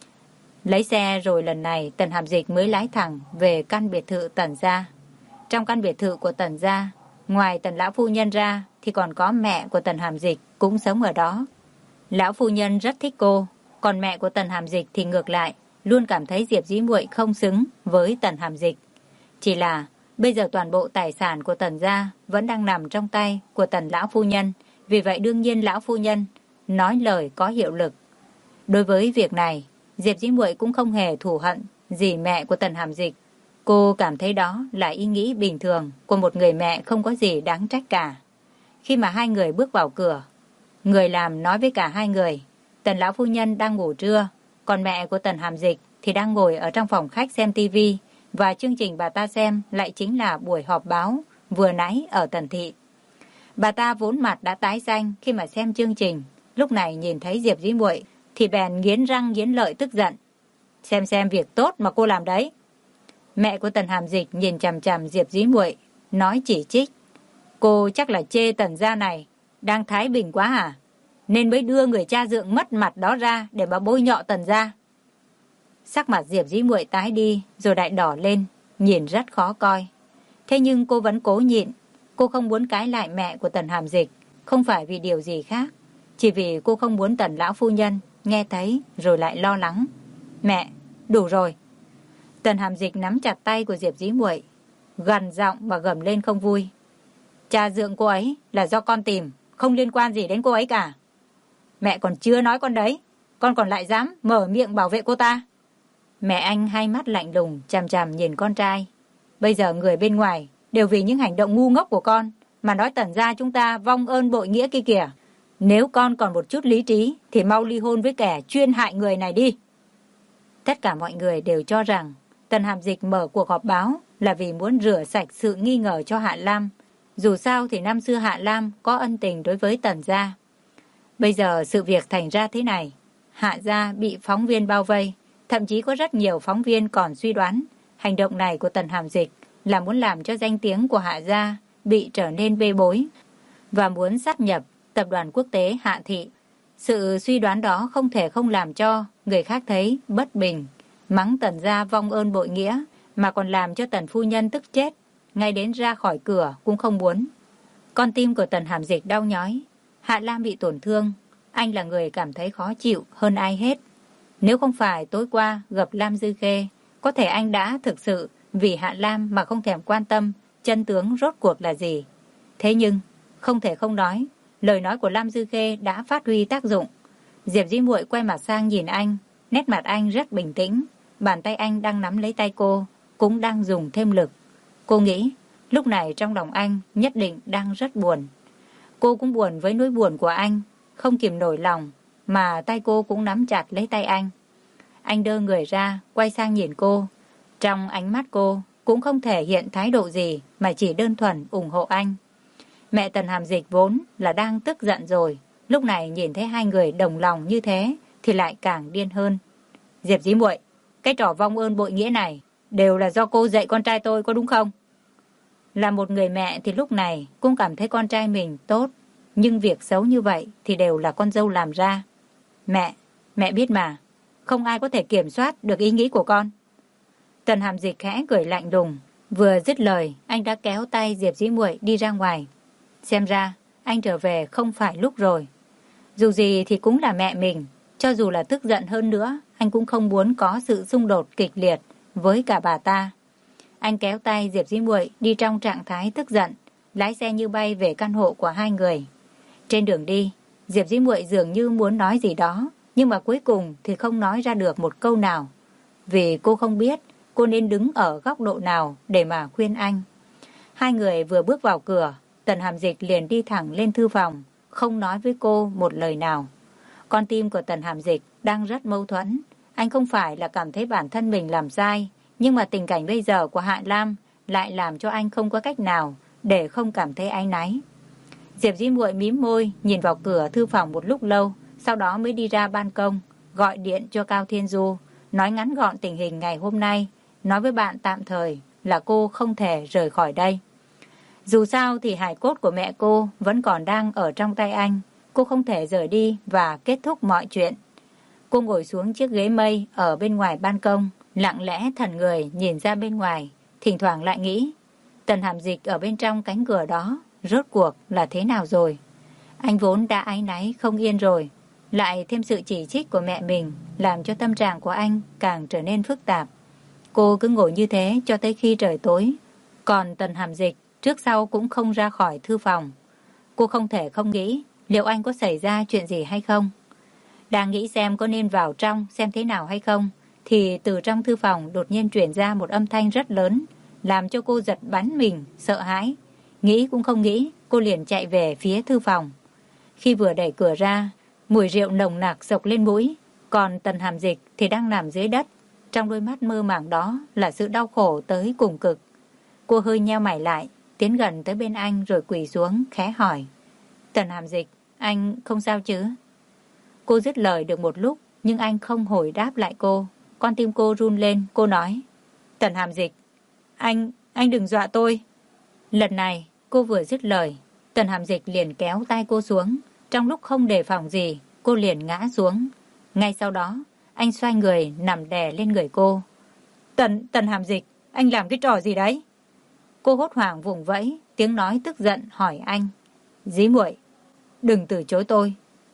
Lấy xe rồi lần này Tần Hàm Dịch mới lái thẳng về căn biệt thự Tần gia. Trong căn biệt thự của Tần gia, ngoài Tần lão phu nhân ra thì còn có mẹ của Tần Hàm Dịch cũng sống ở đó. Lão phu nhân rất thích cô, còn mẹ của Tần Hàm Dịch thì ngược lại, luôn cảm thấy Diệp Dĩ Muội không xứng với Tần Hàm Dịch. Chỉ là bây giờ toàn bộ tài sản của Tần gia vẫn đang nằm trong tay của Tần lão phu nhân, vì vậy đương nhiên lão phu nhân nói lời có hiệu lực. Đối với việc này, Diệp Dĩ Muội cũng không hề thù hận gì mẹ của Tần Hàm Dịch. Cô cảm thấy đó là ý nghĩ bình thường của một người mẹ, không có gì đáng trách cả. Khi mà hai người bước vào cửa, người làm nói với cả hai người, Tần lão phu nhân đang ngủ trưa, còn mẹ của Tần Hàm Dịch thì đang ngồi ở trong phòng khách xem tivi, và chương trình bà ta xem lại chính là buổi họp báo vừa nãy ở Tần thị. Bà ta vốn mặt đã tái xanh khi mà xem chương trình, lúc này nhìn thấy Diệp Dĩ Muội thì bèn nghiến răng nghiến lợi tức giận. Xem việc tốt mà cô làm đấy. Mẹ của Tần Hàm Dịch nhìn chằm chằm Diệp Dĩ Muội, nói chỉ trích. Cô chắc là chê Tần gia này đang thái bình quá hả? Nên mới đưa người cha dượng mất mặt đó ra để mà bôi nhọ Tần gia. Sắc mặt Diệp Dĩ Muội tái đi rồi lại đỏ lên, nhìn rất khó coi. Thế nhưng cô vẫn cố nhịn. Cô không muốn cãi lại mẹ của Tần Hàm Dịch, không phải vì điều gì khác, chỉ vì cô không muốn Tần lão phu nhân nghe thấy rồi lại lo lắng. Mẹ, đủ rồi. Tần Hàm Dịch nắm chặt tay của Diệp Dĩ Muội, gằn giọng và gầm lên không vui. Cha dượng cô ấy là do con tìm, không liên quan gì đến cô ấy cả. Mẹ còn chưa nói con đấy, con còn lại dám mở miệng bảo vệ cô ta. Mẹ anh hai mắt lạnh lùng chằm chằm nhìn con trai. Bây giờ người bên ngoài đều vì những hành động ngu ngốc của con mà nói Tần gia chúng ta vong ơn bội nghĩa kia kìa. Nếu con còn một chút lý trí thì mau ly hôn với kẻ chuyên hại người này đi. Tất cả mọi người đều cho rằng Tần Hàm Dịch mở cuộc họp báo là vì muốn rửa sạch sự nghi ngờ cho Hạ Lam. Dù sao thì năm xưa Hạ Lam có ân tình đối với Tần gia. Bây giờ sự việc thành ra thế này, Hạ gia bị phóng viên bao vây, thậm chí có rất nhiều phóng viên còn suy đoán hành động này của Tần Hàm Dịch là muốn làm cho danh tiếng của Hạ gia bị trở nên bê bối và muốn sát nhập tập đoàn quốc tế Hạ thị. Sự suy đoán đó không thể không làm cho người khác thấy bất bình, mắng Tần gia vong ơn bội nghĩa, mà còn làm cho Tần phu nhân tức chết, ngay đến ra khỏi cửa cũng không muốn. Con tim của Tần Hàm Dịch đau nhói. Hạ Lam bị tổn thương, anh là người cảm thấy khó chịu hơn ai hết. Nếu không phải tối qua gặp Lam Dư Khê, có thể anh đã thực sự vì Hạ Lam mà không thèm quan tâm chân tướng rốt cuộc là gì. Thế nhưng, không thể không nói, lời nói của Lam Dư Khê đã phát huy tác dụng. Diệp Dĩ Muội quay mặt sang nhìn anh, nét mặt anh rất bình tĩnh, bàn tay anh đang nắm lấy tay cô, cũng đang dùng thêm lực. Cô nghĩ, lúc này trong lòng anh nhất định đang rất buồn. Cô cũng buồn với nỗi buồn của anh, không kìm nổi lòng, mà tay cô cũng nắm chặt lấy tay anh. Anh đơ người ra, quay sang nhìn cô. Trong ánh mắt cô cũng không thể hiện thái độ gì, mà chỉ đơn thuần ủng hộ anh. Mẹ Tần Hàm Dịch vốn là đang tức giận rồi, lúc này nhìn thấy hai người đồng lòng như thế, thì lại càng điên hơn. Diệp Dĩ muội, cái trò vong ơn bội nghĩa này đều là do cô dạy con trai tôi có đúng không? Là một người mẹ thì lúc này cũng cảm thấy con trai mình tốt, nhưng việc xấu như vậy thì đều là con dâu làm ra. Mẹ biết mà, không ai có thể kiểm soát được ý nghĩ của con. Tần Hàm Dịch khẽ cười lạnh lùng, vừa dứt lời, anh đã kéo tay Diệp Dĩ muội đi ra ngoài. Xem ra, anh trở về không phải lúc rồi. Dù gì thì cũng là mẹ mình, cho dù là tức giận hơn nữa, anh cũng không muốn có sự xung đột kịch liệt với cả bà ta. Anh kéo tay Diệp Dĩ muội đi trong trạng thái tức giận, lái xe như bay về căn hộ của hai người. Trên đường đi, Diệp Dĩ muội dường như muốn nói gì đó, nhưng mà cuối cùng thì không nói ra được một câu nào. Vì cô không biết cô nên đứng ở góc độ nào để mà khuyên anh. Hai người vừa bước vào cửa, Tần Hàm Dịch liền đi thẳng lên thư phòng, không nói với cô một lời nào. Con tim của Tần Hàm Dịch đang rất mâu thuẫn. Anh không phải là cảm thấy bản thân mình làm sai, nhưng mà tình cảnh bây giờ của Hạ Lam lại làm cho anh không có cách nào để không cảm thấy áy náy. Diệp Dĩ muội mím môi, nhìn vào cửa thư phòng một lúc lâu, sau đó mới đi ra ban công, gọi điện cho Cao Thiên Du, nói ngắn gọn tình hình ngày hôm nay, nói với bạn tạm thời là cô không thể rời khỏi đây. Dù sao thì hài cốt của mẹ cô vẫn còn đang ở trong tay anh, cô không thể rời đi và kết thúc mọi chuyện. Cô ngồi xuống chiếc ghế mây ở bên ngoài ban công, lặng lẽ thẫn người nhìn ra bên ngoài, thỉnh thoảng lại nghĩ, Tần Hàm Dịch ở bên trong cánh cửa đó, rốt cuộc là thế nào rồi? Anh vốn đã áy náy không yên rồi, lại thêm sự chỉ trích của mẹ mình, làm cho tâm trạng của anh càng trở nên phức tạp. Cô cứ ngồi như thế cho tới khi trời tối, còn Tần Hàm Dịch trước sau cũng không ra khỏi thư phòng. Cô không thể không nghĩ liệu anh có xảy ra chuyện gì hay không. Đang nghĩ xem có nên vào trong xem thế nào hay không, thì từ trong thư phòng đột nhiên truyền ra một âm thanh rất lớn, làm cho cô giật bắn mình, sợ hãi. Nghĩ cũng không nghĩ, cô liền chạy về phía thư phòng. Khi vừa đẩy cửa ra, mùi rượu nồng nặc xộc lên mũi, còn Tần Hàm Dịch thì đang nằm dưới đất. Trong đôi mắt mơ màng đó là sự đau khổ tới cùng cực. Cô hơi nheo mày lại, tiến gần tới bên anh rồi quỳ xuống, khẽ hỏi. Tần Hàm Dịch, anh không sao chứ? Cô dứt lời được một lúc, nhưng anh không hồi đáp lại cô. Con tim cô run lên, cô nói. Tần Hàm Dịch, anh đừng dọa tôi. Lần này, cô vừa dứt lời, Tần Hàm Dịch liền kéo tay cô xuống. Trong lúc không đề phòng gì, cô liền ngã xuống. Ngay sau đó, anh xoay người nằm đè lên người cô. Tần Hàm Dịch, anh làm cái trò gì đấy? Cô hốt hoảng vùng vẫy, tiếng nói tức giận hỏi anh. Dĩ muội, đừng từ chối tôi.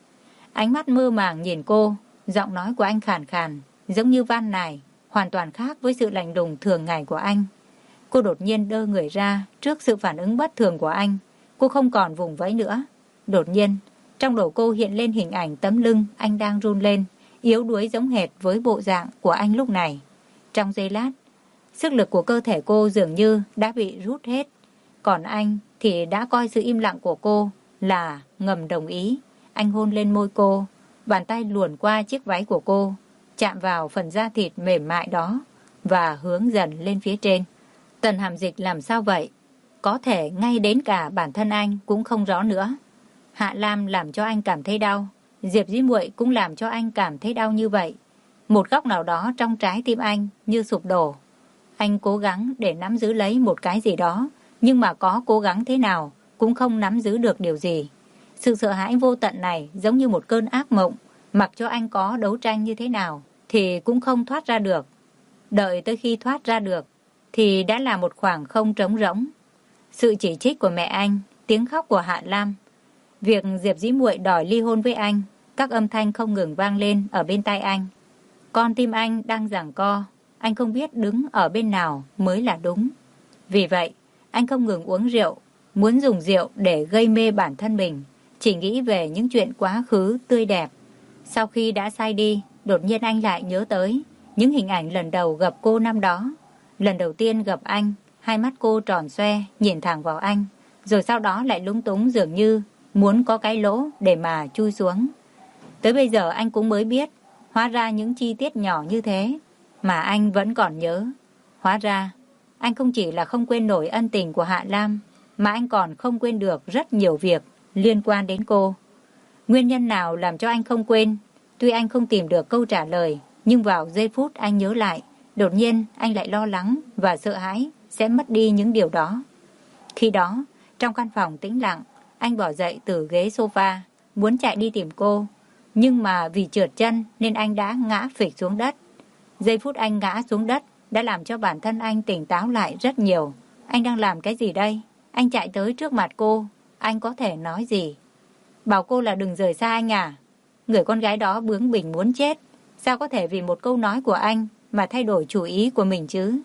Ánh mắt mơ màng nhìn cô, giọng nói của anh khàn khàn, giống như van nài, hoàn toàn khác với sự lạnh lùng thường ngày của anh. Cô đột nhiên đơ người ra trước sự phản ứng bất thường của anh. Cô không còn vùng vẫy nữa. Đột nhiên, trong đầu cô hiện lên hình ảnh tấm lưng anh đang run lên, yếu đuối giống hệt với bộ dạng của anh lúc này. Trong giây lát, sức lực của cơ thể cô dường như đã bị rút hết. Còn anh thì đã coi sự im lặng của cô là ngầm đồng ý. Anh hôn lên môi cô, bàn tay luồn qua chiếc váy của cô, chạm vào phần da thịt mềm mại đó và hướng dần lên phía trên. Tần Hàm Dịch làm sao vậy? Có thể ngay đến cả bản thân anh cũng không rõ nữa. Hạ Lam làm cho anh cảm thấy đau, Diệp Dĩ muội cũng làm cho anh cảm thấy đau như vậy. Một góc nào đó trong trái tim anh như sụp đổ. Anh cố gắng để nắm giữ lấy một cái gì đó, nhưng mà có cố gắng thế nào cũng không nắm giữ được điều gì. Sự sợ hãi vô tận này giống như một cơn ác mộng, mặc cho anh có đấu tranh như thế nào thì cũng không thoát ra được. Đợi tới khi thoát ra được thì đã là một khoảng không trống rỗng. Sự chỉ trích của mẹ anh, tiếng khóc của Hạ Lam, việc Diệp Dĩ muội đòi ly hôn với anh, các âm thanh không ngừng vang lên ở bên tai anh. Con tim anh đang giằng co, anh không biết đứng ở bên nào mới là đúng. Vì vậy, anh không ngừng uống rượu, muốn dùng rượu để gây mê bản thân mình, chỉ nghĩ về những chuyện quá khứ tươi đẹp. Sau khi đã say đi, đột nhiên anh lại nhớ tới những hình ảnh lần đầu gặp cô năm đó. Lần đầu tiên gặp anh, hai mắt cô tròn xoe, nhìn thẳng vào anh, rồi sau đó lại lúng túng dường như muốn có cái lỗ để mà chui xuống. Tới bây giờ anh cũng mới biết, hóa ra những chi tiết nhỏ như thế mà anh vẫn còn nhớ. Hóa ra, anh không chỉ là không quên nổi ân tình của Hạ Lam, mà anh còn không quên được rất nhiều việc liên quan đến cô. Nguyên nhân nào làm cho anh không quên? Tuy anh không tìm được câu trả lời, nhưng vào giây phút anh nhớ lại, đột nhiên anh lại lo lắng và sợ hãi sẽ mất đi những điều đó. Khi đó, trong căn phòng tĩnh lặng, anh bỏ dậy từ ghế sofa, muốn chạy đi tìm cô. Nhưng mà vì trượt chân nên anh đã ngã phịch xuống đất. Giây phút anh ngã xuống đất đã làm cho bản thân anh tỉnh táo lại rất nhiều. Anh đang làm cái gì đây? Anh chạy tới trước mặt cô. Anh có thể nói gì? Bảo cô là đừng rời xa anh à? Người con gái đó bướng bỉnh muốn chết. Sao có thể vì một câu nói của anh mà thay đổi chủ ý của mình chứ?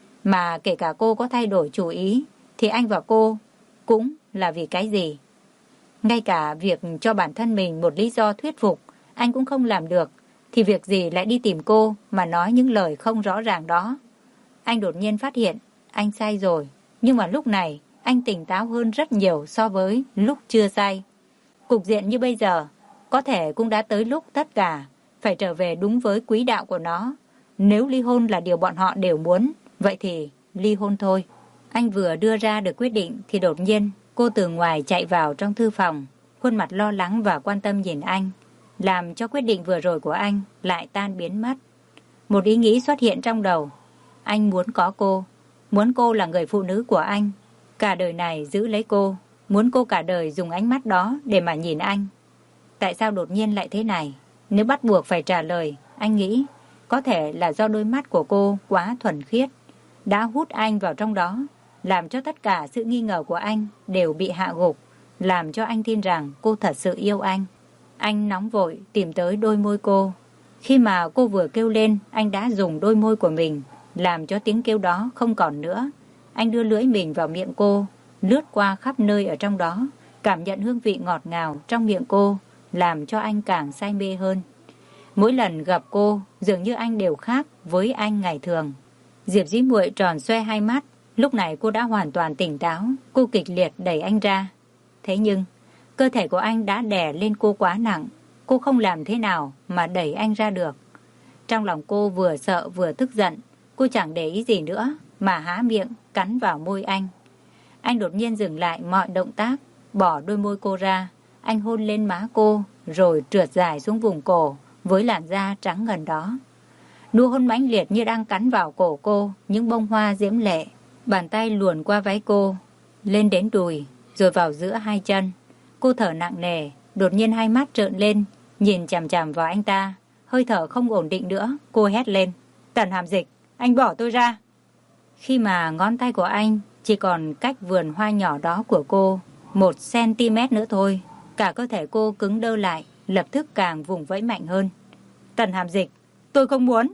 Mà kể cả cô có thay đổi chủ ý thì anh và cô cũng là vì cái gì? Ngay cả việc cho bản thân mình một lý do thuyết phục anh cũng không làm được, thì việc gì lại đi tìm cô mà nói những lời không rõ ràng đó? Anh đột nhiên phát hiện anh sai rồi, nhưng mà lúc này anh tỉnh táo hơn rất nhiều so với lúc chưa say. Cục diện như bây giờ có thể cũng đã tới lúc tất cả phải trở về đúng với quỹ đạo của nó. Nếu ly hôn là điều bọn họ đều muốn, vậy thì ly hôn thôi. Anh vừa đưa ra được quyết định thì đột nhiên cô từ ngoài chạy vào trong thư phòng, khuôn mặt lo lắng và quan tâm nhìn anh, làm cho quyết định vừa rồi của anh lại tan biến mất. Một ý nghĩ xuất hiện trong đầu. Anh muốn có cô, muốn cô là người phụ nữ của anh, cả đời này giữ lấy cô, muốn cô cả đời dùng ánh mắt đó để mà nhìn anh. Tại sao đột nhiên lại thế này? Nếu bắt buộc phải trả lời, anh nghĩ có thể là do đôi mắt của cô quá thuần khiết, đã hút anh vào trong đó, làm cho tất cả sự nghi ngờ của anh đều bị hạ gục, làm cho anh tin rằng cô thật sự yêu anh. Anh nóng vội tìm tới đôi môi cô. Khi mà cô vừa kêu lên, anh đã dùng đôi môi của mình làm cho tiếng kêu đó không còn nữa. Anh đưa lưỡi mình vào miệng cô, lướt qua khắp nơi ở trong đó, cảm nhận hương vị ngọt ngào trong miệng cô, làm cho anh càng say mê hơn. Mỗi lần gặp cô, dường như anh đều khác với anh ngày thường. Diệp Dĩ Muội tròn xoe hai mắt, lúc này cô đã hoàn toàn tỉnh táo, cô kịch liệt đẩy anh ra. Thế nhưng, cơ thể của anh đã đè lên cô quá nặng, cô không làm thế nào mà đẩy anh ra được. Trong lòng cô vừa sợ vừa tức giận, cô chẳng để ý gì nữa mà há miệng cắn vào môi anh. Anh đột nhiên dừng lại mọi động tác, bỏ đôi môi cô ra. Anh hôn lên má cô rồi trượt dài xuống vùng cổ với làn da trắng ngần đó. Nụ hôn mãnh liệt như đang cắn vào cổ cô những bông hoa diễm lệ. Bàn tay luồn qua váy cô, lên đến đùi, rồi vào giữa hai chân. Cô thở nặng nề, đột nhiên hai mắt trợn lên, nhìn chằm chằm vào anh ta. Hơi thở không ổn định nữa, cô hét lên. Tần Hàm Dịch, anh bỏ tôi ra. Khi mà ngón tay của anh chỉ còn cách vườn hoa nhỏ đó của cô 1 cm nữa thôi, cả cơ thể cô cứng đơ lại, lập tức càng vùng vẫy mạnh hơn. Tần Hàm Dịch, tôi không muốn.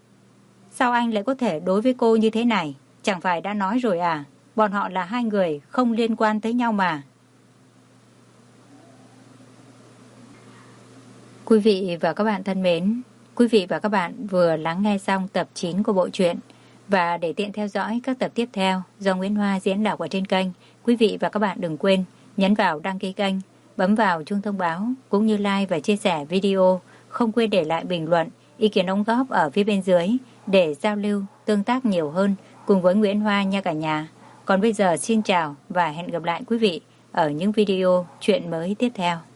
Sao anh lại có thể đối với cô như thế này? Chẳng phải đã nói rồi à? Bọn họ là hai người không liên quan tới nhau mà. Quý vị và các bạn thân mến, quý vị và các bạn vừa lắng nghe xong tập 9 của bộ truyện. Và để tiện theo dõi các tập tiếp theo do Nguyễn Hoa diễn đọc ở trên kênh, quý vị và các bạn đừng quên nhấn vào đăng ký kênh, bấm vào chuông thông báo cũng như like và chia sẻ video. Không quên để lại bình luận, ý kiến đóng góp ở phía bên dưới để giao lưu, tương tác nhiều hơn cùng với Nguyễn Hoa nha cả nhà. Còn bây giờ xin chào và hẹn gặp lại quý vị ở những video chuyện mới tiếp theo.